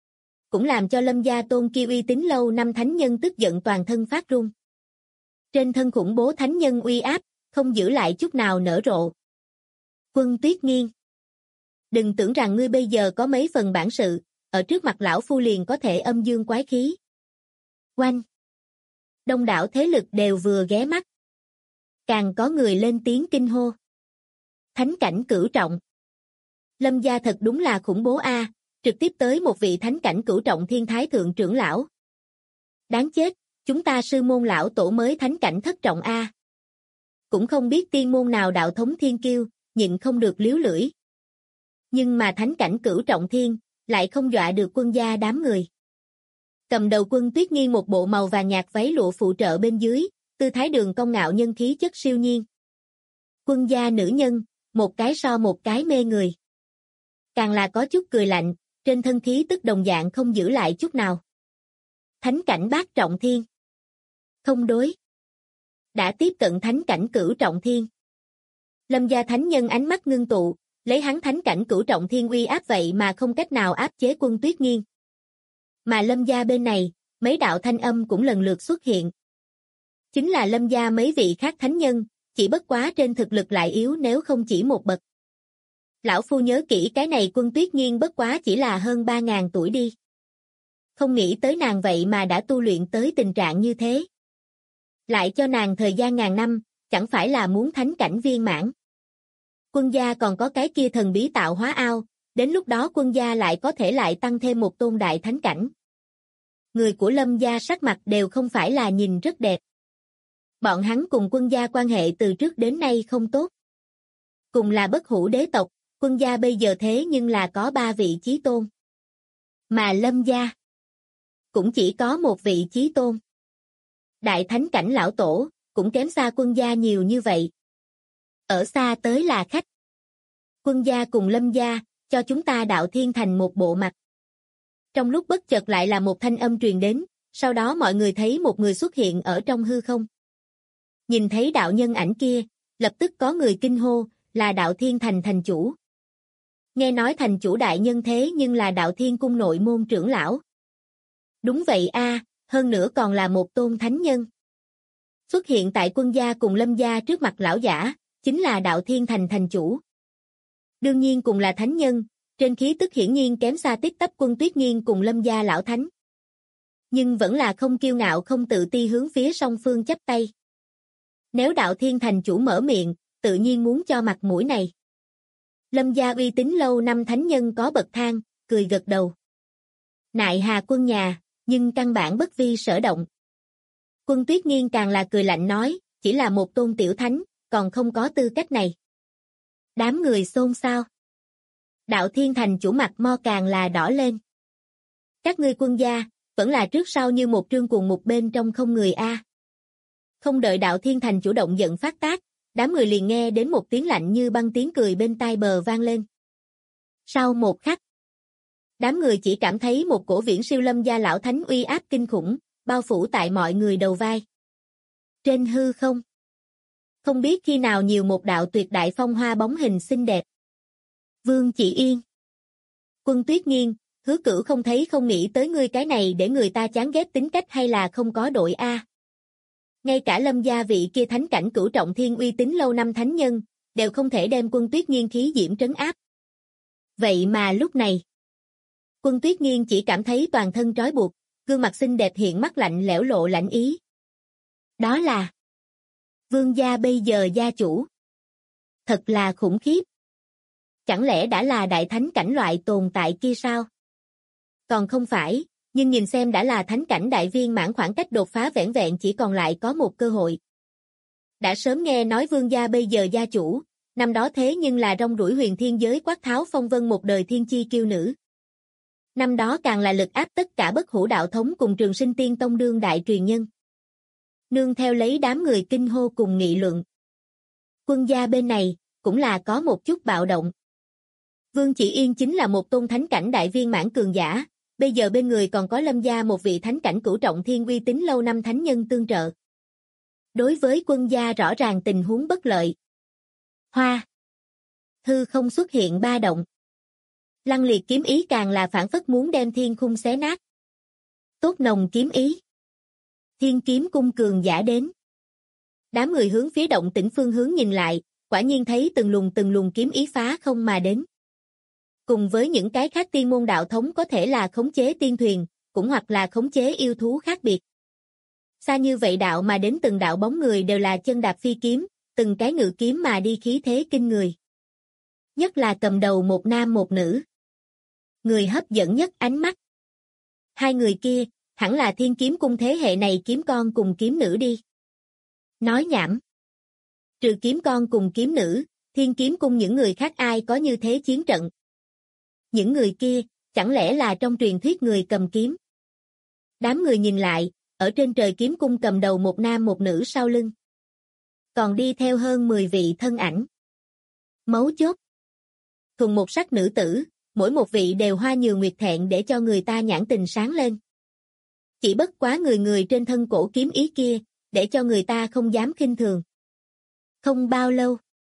cũng làm cho Lâm gia tôn kia uy tín lâu năm thánh nhân tức giận toàn thân phát run. Trên thân khủng bố thánh nhân uy áp, không giữ lại chút nào nở rộ. Quân Tuyết Nghiên, đừng tưởng rằng ngươi bây giờ có mấy phần bản sự, ở trước mặt lão phu liền có thể âm dương quái khí. Oanh! Đông đảo thế lực đều vừa ghé mắt. Càng có người lên tiếng kinh hô. Thánh cảnh cửu trọng. Lâm gia thật đúng là khủng bố a, trực tiếp tới một vị thánh cảnh cửu trọng thiên thái thượng trưởng lão. Đáng chết, chúng ta sư môn lão tổ mới thánh cảnh thất trọng a. Cũng không biết tiên môn nào đạo thống thiên kiêu, nhịn không được liếu lưỡi. Nhưng mà thánh cảnh cửu trọng thiên, lại không dọa được quân gia đám người. Cầm đầu Quân Tuyết Nghiên một bộ màu vàng nhạt váy lụa phụ trợ bên dưới, tư thái đường cong ngạo nhân khí chất siêu nhiên. Quân gia nữ nhân, một cái so một cái mê người. Càng là có chút cười lạnh, trên thân khí tức đồng dạng không giữ lại chút nào. Thánh cảnh bát trọng thiên. Không đối. Đã tiếp cận thánh cảnh cửu trọng thiên. Lâm gia thánh nhân ánh mắt ngưng tụ, lấy hắn thánh cảnh cửu trọng thiên uy áp vậy mà không cách nào áp chế Quân Tuyết Nghiên. Mà Lâm gia bên này, mấy đạo thanh âm cũng lần lượt xuất hiện. Chính là Lâm gia mấy vị khác thánh nhân, chỉ bất quá trên thực lực lại yếu nếu không chỉ một bậc. Lão phu nhớ kỹ cái này Quân Tuyết Nghiên bất quá chỉ là hơn 3.000 tuổi đi. Không nghĩ tới nàng vậy mà đã tu luyện tới tình trạng như thế. Lại cho nàng thời gian ngàn năm, chẳng phải là muốn thánh cảnh viên mãn. Quân gia còn có cái kia thần bí tạo hóa ao, đến lúc đó quân gia lại có thể lại tăng thêm một tôn đại thánh cảnh. Người của Lâm gia sắc mặt đều không phải là nhìn rất đẹp. Bọn hắn cùng quân gia quan hệ từ trước đến nay không tốt. Cùng là bất hủ đế tộc, quân gia bây giờ thế nhưng là có 3 vị chí tôn. Mà Lâm gia cũng chỉ có một vị chí tôn. Đại thánh cảnh lão tổ, cũng kém xa quân gia nhiều như vậy. Ở xa tới là khách. Quân gia cùng Lâm gia, cho chúng ta Đạo Thiên Thành một bộ mặt. Trong lúc bất chợt lại là một thanh âm truyền đến, sau đó mọi người thấy một người xuất hiện ở trong hư không. Nhìn thấy đạo nhân ảnh kia, lập tức có người kinh hô, là Đạo Thiên Thành thành chủ. Nghe nói thành chủ đại nhân thế nhưng là Đạo Thiên cung nội môn trưởng lão. Đúng vậy a, hơn nữa còn là một tôn thánh nhân. Xuất hiện tại quân gia cùng Lâm gia trước mặt lão giả, chính là Đạo Thiên Thành thành chủ. Đương nhiên cùng là thánh nhân, trên khí tức hiển nhiên kém xa tít tắp Quân Tuyết Nghiên cùng Lâm gia lão thánh. Nhưng vẫn là không kiêu ngạo không tự ti hướng phía song phương chắp tay. Nếu Đạo Thiên thành chủ mở miệng, tự nhiên muốn cho mặt mũi này. Lâm gia uy tín lâu năm thánh nhân có bậc thang, cười gật đầu. Nại hà quân nhà, nhưng căn bản bất vi sở động. Quân Tuyết Nghiên càng là cười lạnh nói, chỉ là một tôn tiểu thánh, còn không có tư cách này. Đám người xôn xao. Đạo Thiên thành chủ mặt mo càng là đỏ lên. Các ngươi quân gia, vẫn là trước sau như một trương cuồng mục bên trong không người a. Không đợi Đạo Thiên thành chủ động giận phát tác, đám người liền nghe đến một tiếng lạnh như băng tiếng cười bên tai bờ vang lên. Sau một khắc, đám người chỉ cảm thấy một cổ viễn siêu Lâm gia lão thánh uy áp kinh khủng, bao phủ tại mọi người đầu vai. Trên hư không, không biết khi nào nhiều một đạo tuyệt đại phong hoa bóng hình xinh đẹp. Vương Chỉ Yên, Quân Tuyết Nghiên, Hứa Cửu không thấy không nghĩ tới ngươi cái này để người ta chán ghét tính cách hay là không có đội a. Ngay cả Lâm gia vị kia thánh cảnh cửu trọng thiên uy tín lâu năm thánh nhân, đều không thể đem Quân Tuyết Nghiên khí diễm trấn áp. Vậy mà lúc này, Quân Tuyết Nghiên chỉ cảm thấy toàn thân trói buộc, gương mặt xinh đẹp hiện mắt lạnh lẽo lộ lạnh ý. Đó là Vương gia bây giờ gia chủ. Thật là khủng khiếp. Chẳng lẽ đã là đại thánh cảnh loại tồn tại kia sao? Còn không phải, nhưng nhìn xem đã là thánh cảnh đại viên mãn, khoảng cách đột phá vẻn vẹn chỉ còn lại có một cơ hội. Đã sớm nghe nói Vương gia bây giờ gia chủ, năm đó thế nhưng là rong ruổi huyền thiên giới quát tháo phong vân một đời thiên chi kiêu nữ. Năm đó càng là lực áp tất cả bất hủ đạo thống cùng Trường Sinh Tiên Tông đương đại truyền nhân. Nương theo lấy đám người kinh hô cùng nghị luận. Quân gia bên này, cũng là có một chút bạo động. Vương Chỉ Yên chính là một tôn thánh cảnh đại viên mãn cường giả, bây giờ bên người còn có Lâm gia một vị thánh cảnh cửu trọng thiên uy tín lâu năm thánh nhân tương trợ. Đối với quân gia rõ ràng tình huống bất lợi. Hoa. Hư không xuất hiện ba động. Lăng liệt kiếm ý càng là phảng phất muốn đem thiên khung xé nát. Tốt nồng kiếm ý. Thiên kiếm cung cường giả đến. Đám người hướng phía động tĩnh phương hướng nhìn lại, quả nhiên thấy từng luồng kiếm ý phá không mà đến. Cùng với những cái khác tiên môn đạo thống có thể là khống chế tiên thuyền, cũng hoặc là khống chế yêu thú khác biệt. Xa như vậy đạo mà đến từng đạo bóng người đều là chân đạp phi kiếm, từng cái ngự kiếm mà đi khí thế kinh người. Nhất là cầm đầu một nam một nữ. Người hấp dẫn nhất ánh mắt. Hai người kia, hẳn là thiên kiếm cung thế hệ này kiếm con cùng kiếm nữ đi. Nói nhảm. Trừ kiếm con cùng kiếm nữ, thiên kiếm cung những người khác ai có như thế chiến trận. Những người kia, chẳng lẽ là trong truyền thuyết người cầm kiếm. Đám người nhìn lại, ở trên trời kiếm cung cầm đầu một nam một nữ sau lưng. Còn đi theo hơn 10 vị thân ảnh. Mấu chốt. Thuần một sắc nữ tử, mỗi một vị đều hoa nhường nguyệt thẹn để cho người ta nhãn tình sáng lên. Chỉ bất quá người trên thân cổ kiếm ý kia, để cho người ta không dám khinh thường. Không bao lâu.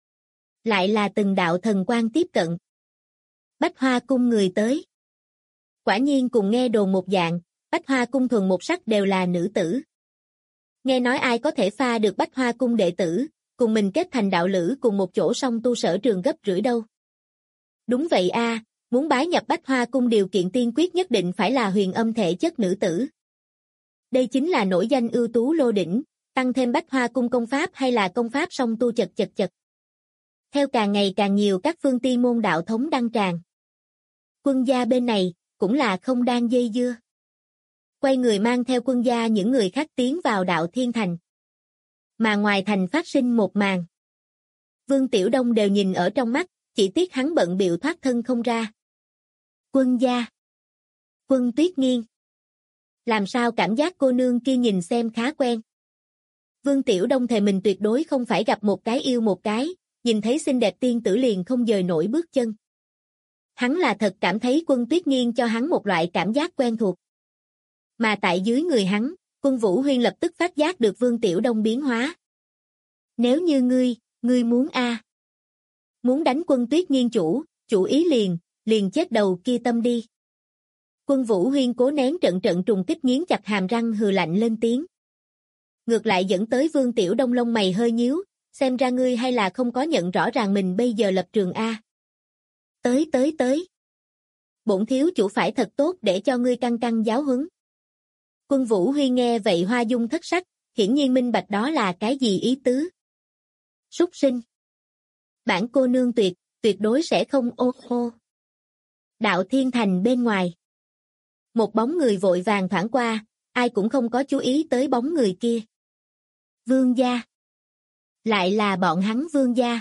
Lại là từng đạo thần quang tiếp cận. Bách Hoa cung người tới. Quả nhiên cùng nghe đồn một dạng, Bách Hoa cung thuần một sắc đều là nữ tử. Nghe nói ai có thể pha được Bách Hoa cung đệ tử, cùng mình kết thành đạo lữ cùng một chỗ song tu sở trường gấp rưỡi đâu. Đúng vậy a, muốn bái nhập Bách Hoa cung điều kiện tiên quyết nhất định phải là huyền âm thể chất nữ tử. Đây chính là nổi danh ưu tú lô đỉnh, tăng thêm Bách Hoa cung công pháp hay là công pháp song tu chật. Theo càng ngày càng nhiều các phương tiên môn đạo thống đăng tràng. Quân gia bên này, cũng là không đang dây dưa. Quay người mang theo quân gia những người khác tiến vào đạo thiên thành. Mà ngoài thành phát sinh một màn. Vương Tiểu Đông đều nhìn ở trong mắt, chỉ tiếc hắn bận bịu thoát thân không ra. Quân gia. Quân Tuyết Nghiên. Làm sao cảm giác cô nương kia nhìn xem khá quen. Vương Tiểu Đông thề mình tuyệt đối không phải gặp một cái yêu một cái, nhìn thấy xinh đẹp tiên tử liền không dời nổi bước chân. Hắn là thật cảm thấy Quân Tuyết Nghiên cho hắn một loại cảm giác quen thuộc. Mà tại dưới người hắn, Quân Vũ Huyên lập tức phát giác được Vương Tiểu Đông biến hóa. Nếu như ngươi muốn muốn đánh Quân Tuyết Nghiên chủ ý liền chết đầu kia tâm đi. Quân Vũ Huyên cố nén trận trùng kích nghiến chặt hàm răng hừ lạnh lên tiếng. Ngược lại dẫn tới Vương Tiểu Đông lông mày hơi nhíu, xem ra ngươi hay là không có nhận rõ ràng mình bây giờ lập trường a. Tới. Bổn thiếu chủ phải thật tốt để cho ngươi căng giáo huấn. Quân Vũ Huyên nghe vậy hoa dung thất sắc, hiển nhiên minh bạch đó là cái gì ý tứ. Súc sinh. Bản cô nương tuyệt đối sẽ không ô. Đạo thiên thành bên ngoài. Một bóng người vội vàng thoảng qua, ai cũng không có chú ý tới bóng người kia. Vương gia. Lại là bọn hắn Vương gia.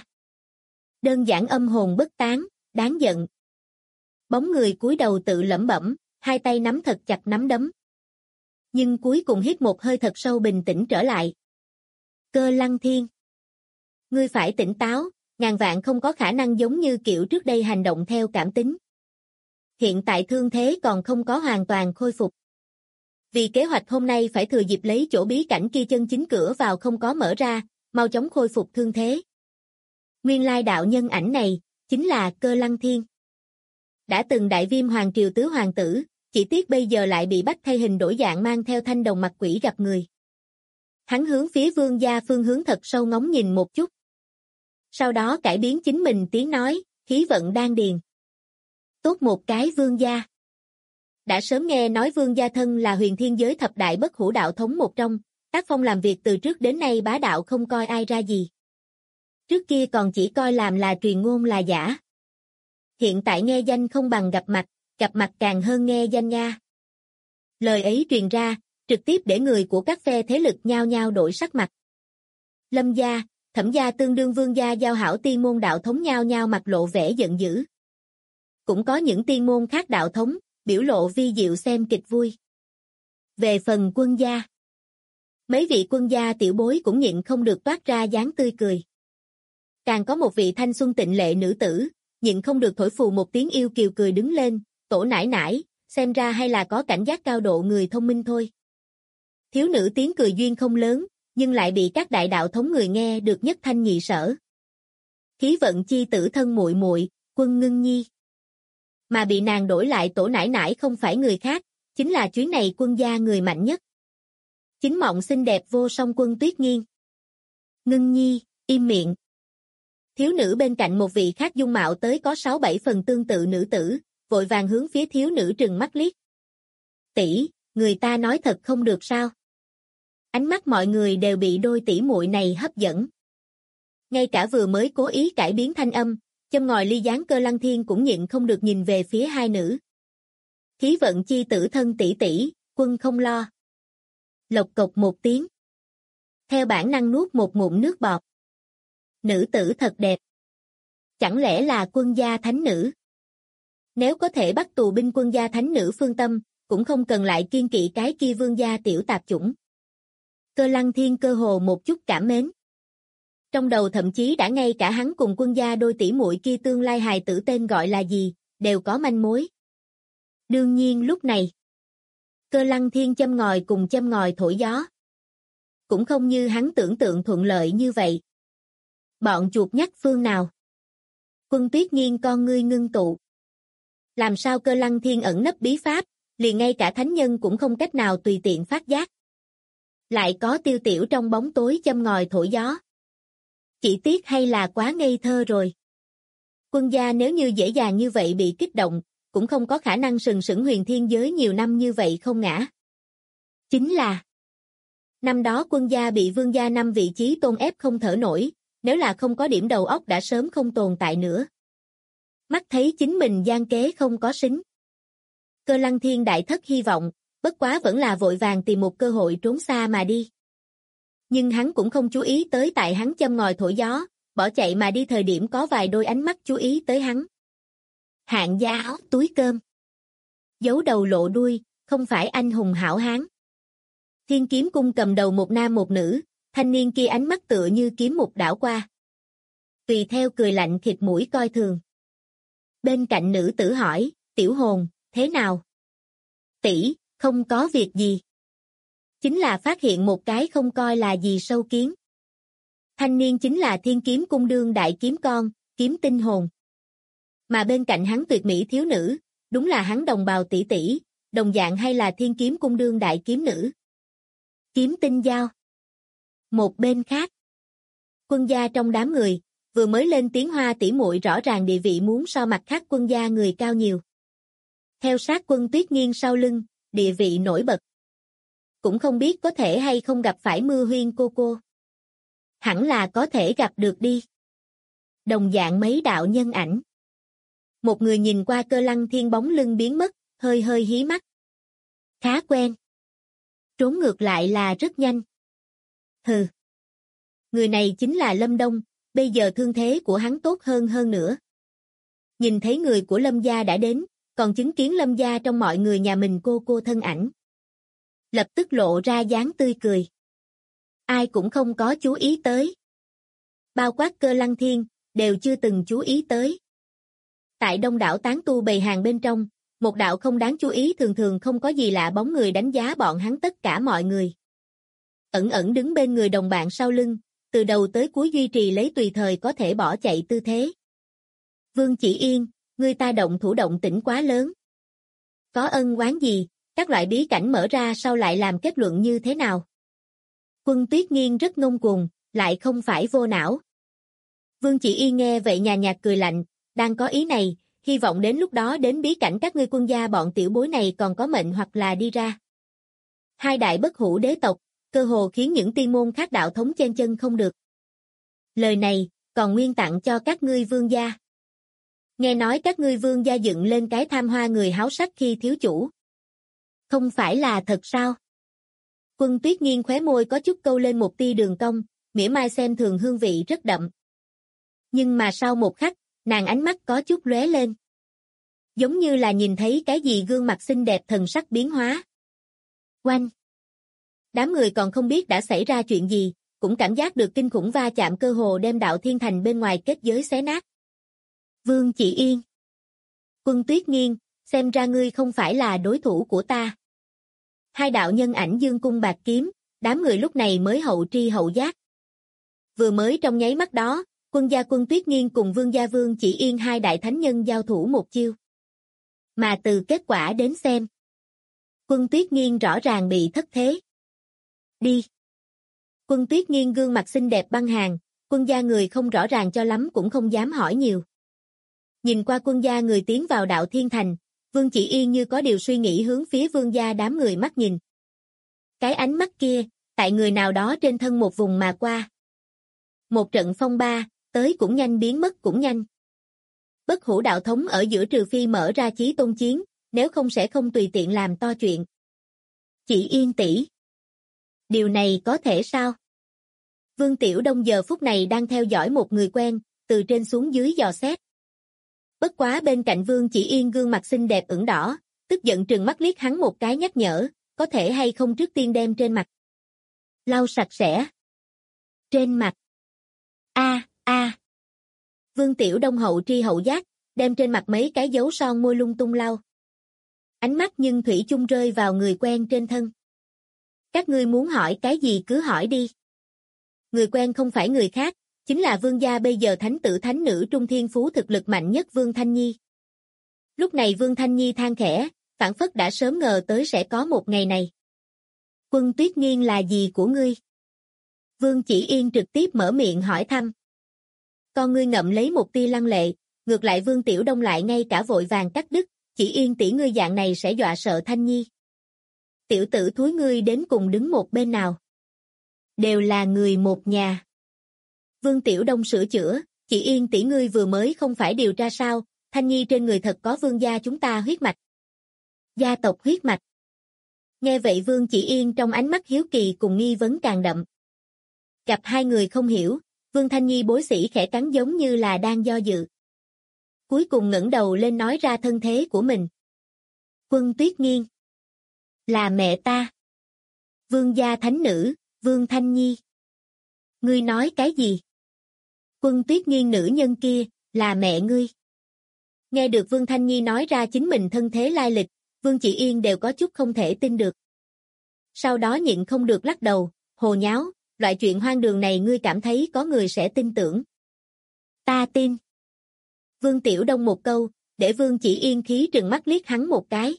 Đơn giản âm hồn bất tán, đáng giận. Bóng người cúi đầu tự lẩm bẩm, hai tay nắm thật chặt nắm đấm. Nhưng cuối cùng hít một hơi thật sâu bình tĩnh trở lại. Cơ Lăng Thiên. Ngươi phải tỉnh táo, ngàn vạn không có khả năng giống như kiểu trước đây hành động theo cảm tính. Hiện tại thương thế còn không có hoàn toàn khôi phục. Vì kế hoạch hôm nay phải thừa dịp lấy chỗ bí cảnh kia chân chính cửa vào không có mở ra, mau chóng khôi phục thương thế. Nguyên lai đạo nhân ảnh này, chính là Cơ Lăng Thiên. Đã từng đại viêm hoàng triều tứ hoàng tử, chỉ tiếc bây giờ lại bị bắt thay hình đổi dạng mang theo thanh đồng mặt quỷ gặp người. Hắn hướng phía Vương gia phương hướng thật sâu ngóng nhìn một chút. Sau đó cải biến chính mình tiếng nói, khí vận đan điền. Tốt một cái Vương gia. Đã sớm nghe nói Vương gia thân là huyền thiên giới thập đại bất hủ đạo thống một trong, tác phong làm việc từ trước đến nay bá đạo không coi ai ra gì. Trước kia còn chỉ coi làm là truyền ngôn là giả. Hiện tại nghe danh không bằng gặp mặt càng hơn nghe danh nha. Lời ấy truyền ra, trực tiếp để người của các phe thế lực nhao nhao đổi sắc mặt. Lâm gia, Thẩm gia tương đương Vương gia giao hảo tiên môn đạo thống nhao nhao mặt lộ vẻ giận dữ. Cũng có những tiên môn khác đạo thống, biểu lộ vi diệu xem kịch vui. Về phần Quân gia, mấy vị Quân gia tiểu bối cũng nhịn không được toát ra dáng tươi cười. Càng có một vị thanh xuân tịnh lệ nữ tử, nhịn không được thổi phù một tiếng yêu kiều cười đứng lên, tổ nải nải, xem ra hay là có cảnh giác cao độ người thông minh thôi. Thiếu nữ tiếng cười duyên không lớn, nhưng lại bị các đại đạo thống người nghe được nhất thanh nhị sở. Khí vận chi tử thân muội muội, Quân Ngưng Nhi. Mà bị nàng đổi lại tổ nải nải không phải người khác, chính là chuyến này quân gia người mạnh nhất. Chính mộng xinh đẹp vô song Quân Tuyết Nghiên. Ngưng nhi, im miệng. Thiếu nữ bên cạnh một vị khác dung mạo tới có 6-7 phần tương tự nữ tử, vội vàng hướng phía thiếu nữ trừng mắt liếc. Tỷ, người ta nói thật không được sao? Ánh mắt mọi người đều bị đôi tỷ muội này hấp dẫn. Ngay cả vừa mới cố ý cải biến thanh âm, châm ngòi ly gián Cơ Lăng Thiên cũng nhịn không được nhìn về phía hai nữ. Khí vận chi tử thân tỷ tỷ, quân không lo. Lộc cộc một tiếng. Theo bản năng nuốt một ngụm nước bọt. Nữ tử thật đẹp. Chẳng lẽ là quân gia thánh nữ? Nếu có thể bắt tù binh quân gia thánh nữ Phương Tâm, cũng không cần lại kiên kỵ cái kia vương gia tiểu tạp chủng. Cơ Lăng Thiên cơ hồ một chút cảm mến. Trong đầu thậm chí đã ngay cả hắn cùng quân gia đôi tỷ muội kia tương lai hài tử tên gọi là gì, đều có manh mối. Đương nhiên lúc này, Cơ Lăng Thiên châm ngòi cùng châm ngòi thổi gió. Cũng không như hắn tưởng tượng thuận lợi như vậy. Bọn chuột nhắt phương nào? Quân Tuyết Nghiên con ngươi ngưng tụ. Làm sao Cơ Lăng Thiên ẩn nấp bí pháp, liền ngay cả thánh nhân cũng không cách nào tùy tiện phát giác. Lại có tiêu tiểu trong bóng tối châm ngòi thổi gió. Chỉ tiếc hay là quá ngây thơ rồi. Quân gia nếu như dễ dàng như vậy bị kích động, cũng không có khả năng sừng sững huyền thiên giới nhiều năm như vậy không ngã. Chính là năm đó quân gia bị vương gia 5 vị trí tôn ép không thở nổi, nếu là không có điểm đầu óc đã sớm không tồn tại nữa. Mắt thấy chính mình gian kế không có sính. Cơ Lăng Thiên đại thất hy vọng, bất quá vẫn là vội vàng tìm một cơ hội trốn xa mà đi. Nhưng hắn cũng không chú ý tới tại hắn châm ngòi thổi gió, bỏ chạy mà đi thời điểm có vài đôi ánh mắt chú ý tới hắn. Hạng gia áo túi cơm. Giấu đầu lộ đuôi, không phải anh hùng hảo hán. Thiên Kiếm Cung cầm đầu một nam một nữ, thanh niên kia ánh mắt tựa như kiếm mục đảo qua. Tùy theo cười lạnh khịt mũi coi thường. Bên cạnh nữ tử hỏi, tiểu hồn, thế nào? Tỷ, không có việc gì. Chính là phát hiện một cái không coi là gì sâu kiến. Thanh niên chính là Thiên Kiếm Cung đương đại kiếm con, Kiếm Tinh Hồn. Mà bên cạnh hắn tuyệt mỹ thiếu nữ, đúng là hắn đồng bào tỷ tỷ, đồng dạng hay là Thiên Kiếm Cung đương đại kiếm nữ. Kiếm Tinh Giao. Một bên khác, quân gia trong đám người, vừa mới lên tiếng Hoa tỷ muội rõ ràng địa vị muốn so mặt khác quân gia người cao nhiều. Theo sát Quân Tuyết Nghiên sau lưng, địa vị nổi bật. Cũng không biết có thể hay không gặp phải Mưa Huyên cô. Hẳn là có thể gặp được đi. Đồng dạng mấy đạo nhân ảnh. Một người nhìn qua Cơ Lăng Thiên bóng lưng biến mất, hơi hơi hí mắt. Khá quen. Trốn ngược lại là rất nhanh. Hừ. Người này chính là Lâm Đông, bây giờ thương thế của hắn tốt hơn nữa. Nhìn thấy người của Lâm gia đã đến, còn chứng kiến Lâm gia trong mọi người nhà mình cô thân ảnh. Lập tức lộ ra dáng tươi cười. Ai cũng không có chú ý tới. Bao quát Cơ Lăng Thiên, đều chưa từng chú ý tới. Tại đông đảo tán tu bầy hàng bên trong, một đạo không đáng chú ý thường không có gì lạ bóng người đánh giá bọn hắn tất cả mọi người. Ẩn đứng bên người đồng bạn sau lưng, từ đầu tới cuối duy trì lấy tùy thời có thể bỏ chạy tư thế. Vương Chỉ Yên, người ta động thủ động tĩnh quá lớn. Có ân oán gì, các loại bí cảnh mở ra sau lại làm kết luận như thế nào? Quân Tuyết Nghiên rất ngông cuồng, lại không phải vô não. Vương Chỉ Yên nghe vậy nhàn nhạt cười lạnh, đang có ý này, hy vọng đến lúc đó đến bí cảnh các ngươi quân gia bọn tiểu bối này còn có mệnh hoặc là đi ra. Hai đại bất hủ đế tộc, cơ hồ khiến những tiên môn khác đạo thống chen chân không được. Lời này, còn nguyên tặng cho các ngươi vương gia. Nghe nói các ngươi vương gia dựng lên cái tham hoa người háo sắc khi thiếu chủ. Không phải là thật sao? Quân Tuyết Nghiên khóe môi có chút câu lên một tia đường cong, mỉa mai xem thường hương vị rất đậm. Nhưng mà sau một khắc, nàng ánh mắt có chút lóe lên. Giống như là nhìn thấy cái gì gương mặt xinh đẹp thần sắc biến hóa. Oanh! Đám người còn không biết đã xảy ra chuyện gì, cũng cảm giác được kinh khủng va chạm cơ hồ đem đạo thiên thành bên ngoài kết giới xé nát. Vương Chỉ Yên. Quân Tuyết Nghiên, xem ra ngươi không phải là đối thủ của ta. Hai đạo nhân ảnh dương cung bạc kiếm, đám người lúc này mới hậu tri hậu giác. Vừa mới trong nháy mắt đó, quân gia Quân Tuyết Nghiên cùng vương gia Vương Chỉ Yên hai đại thánh nhân giao thủ một chiêu. Mà từ kết quả đến xem, Quân Tuyết Nghiên rõ ràng bị thất thế. Đi. Quân Tuyết Nghiên gương mặt xinh đẹp băng hàn, quân gia người không rõ ràng cho lắm cũng không dám hỏi nhiều. Nhìn qua quân gia người tiến vào Đạo Thiên Thành, Vương Chỉ Yên như có điều suy nghĩ hướng phía Vương gia đám người mắt nhìn. Cái ánh mắt kia, tại người nào đó trên thân một vùng mà qua. Một trận phong ba, tới cũng nhanh biến mất cũng nhanh. Bất hủ đạo thống ở giữa trừ phi mở ra chí tôn chiến, nếu không sẽ không tùy tiện làm to chuyện. Chỉ Yên tỷ, điều này có thể sao? Vương Tiểu Đông giờ phút này đang theo dõi một người quen, từ trên xuống dưới dò xét. Bất quá bên cạnh Vương Chỉ Yên gương mặt xinh đẹp ửng đỏ, tức giận trừng mắt liếc hắn một cái nhắc nhở, có thể hay không trước tiên đem trên mặt lau sạch sẽ. Trên mặt. Vương Tiểu Đông hậu tri hậu giác, đem trên mặt mấy cái dấu son môi lung tung lau. Ánh mắt nhưng thủy chung rơi vào người quen trên thân. Các ngươi muốn hỏi cái gì cứ hỏi đi. Người quen không phải người khác, chính là Vương gia bây giờ thánh tử thánh nữ trung thiên phú thực lực mạnh nhất Vương Thanh Nhi. Lúc này Vương Thanh Nhi than khẽ, phảng phất đã sớm ngờ tới sẽ có một ngày này. Quân Tuyết Nghiên là gì của ngươi? Vương Chỉ Yên trực tiếp mở miệng hỏi thăm. Con ngươi ngậm lấy một tia lăng lệ, ngược lại Vương Tiểu Đông lại ngay cả vội vàng cắt đứt, Chỉ Yên tỷ ngươi dạng này sẽ dọa sợ Thanh Nhi. Tiểu tử thúi ngươi đến cùng đứng một bên nào? Đều là người một nhà. Vương Tiểu Đông sửa chữa, Chỉ Yên tỷ ngươi vừa mới không phải điều tra sao, Thanh Nhi trên người thật có vương gia chúng ta huyết mạch. Gia tộc huyết mạch. Nghe vậy Vương Chỉ Yên trong ánh mắt hiếu kỳ cùng nghi vấn càng đậm. Gặp hai người không hiểu, Vương Thanh Nhi bối sĩ khẽ cắn giống như là đang do dự. Cuối cùng ngẩng đầu lên nói ra thân thế của mình. Quân Tuyết Nghiên. Là mẹ ta. Vương gia thánh nữ, Vương Thanh Nhi. Ngươi nói cái gì? Quân Tuyết Nghiên nữ nhân kia, là mẹ ngươi. Nghe được Vương Thanh Nhi nói ra chính mình thân thế lai lịch, Vương Chỉ Yên đều có chút không thể tin được. Sau đó nhịn không được lắc đầu, hồ nháo, loại chuyện hoang đường này ngươi cảm thấy có người sẽ tin tưởng. Ta tin. Vương Tiểu Đông một câu, để Vương Chỉ Yên khí trừng mắt liếc hắn một cái.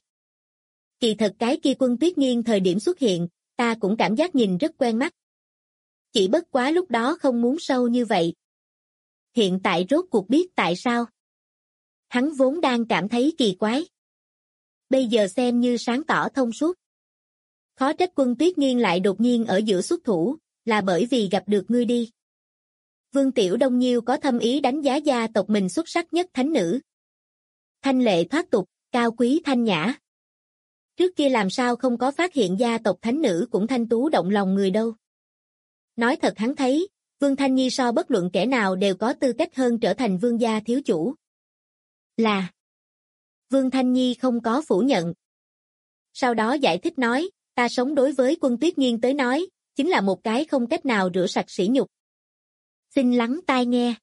Kỳ thật cái kia Quân Tuyết Nghiên thời điểm xuất hiện, ta cũng cảm giác nhìn rất quen mắt. Chỉ bất quá lúc đó không muốn sâu như vậy. Hiện tại rốt cuộc biết tại sao. Hắn vốn đang cảm thấy kỳ quái. Bây giờ xem như sáng tỏ thông suốt. Khó trách Quân Tuyết Nghiên lại đột nhiên ở giữa xuất thủ, là bởi vì gặp được ngươi đi. Vương Tiểu Đông nhiêu có thâm ý đánh giá gia tộc mình xuất sắc nhất thánh nữ. Thanh lệ thoát tục, cao quý thanh nhã. Trước kia làm sao không có phát hiện gia tộc thánh nữ cũng thanh tú động lòng người đâu. Nói thật hắn thấy, Vương Thanh Nhi so bất luận kẻ nào đều có tư cách hơn trở thành vương gia thiếu chủ. Là. Vương Thanh Nhi không có phủ nhận. Sau đó giải thích nói, ta sống đối với Quân Tuyết Nghiên tới nói, chính là một cái không cách nào rửa sạch sỉ nhục. Xin lắng tai nghe.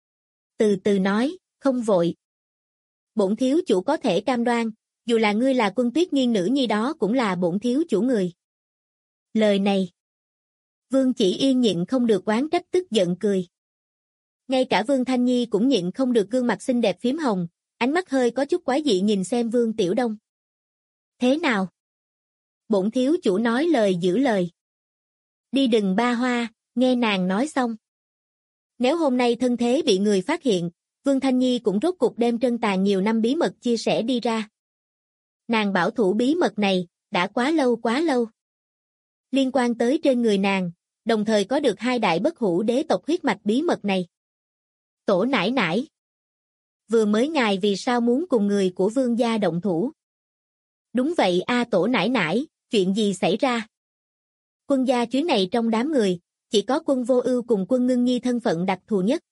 Từ từ nói, không vội. Bổn thiếu chủ có thể cam đoan, dù là ngươi là Quân Tuyết Nghiên nữ nhi đó cũng là bổn thiếu chủ người. Lời này. Vương Chỉ Yên nhịn không được oán trách tức giận cười. Ngay cả Vương Thanh Nhi cũng nhịn không được gương mặt xinh đẹp phím hồng, ánh mắt hơi có chút quái dị nhìn xem Vương Tiểu Đông. Thế nào? Bổn thiếu chủ nói lời giữ lời. Đi đừng ba hoa, nghe nàng nói xong. Nếu hôm nay thân thế bị người phát hiện, Vương Thanh Nhi cũng rốt cục đem trân tàn nhiều năm bí mật chia sẻ đi ra. Nàng bảo thủ bí mật này, đã quá lâu quá lâu. Liên quan tới trên người nàng, đồng thời có được hai đại bất hủ đế tộc huyết mạch bí mật này. Tổ nải nải. Vừa mới ngài vì sao muốn cùng người của vương gia động thủ? Đúng vậy tổ nải nải, chuyện gì xảy ra? Quân gia chuyến này trong đám người, chỉ có Quân Vô Ưu cùng Quân Ngưng Nhi thân phận đặc thù nhất.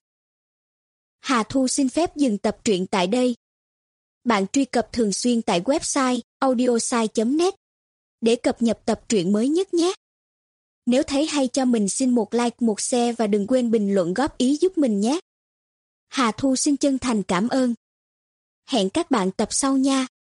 Hà Thu xin phép dừng tập truyện tại đây. Bạn truy cập thường xuyên tại website audiosai.net để cập nhật tập truyện mới nhất nhé. Nếu thấy hay cho mình xin một like, một share và đừng quên bình luận góp ý giúp mình nhé. Hà Thu xin chân thành cảm ơn. Hẹn các bạn tập sau nha.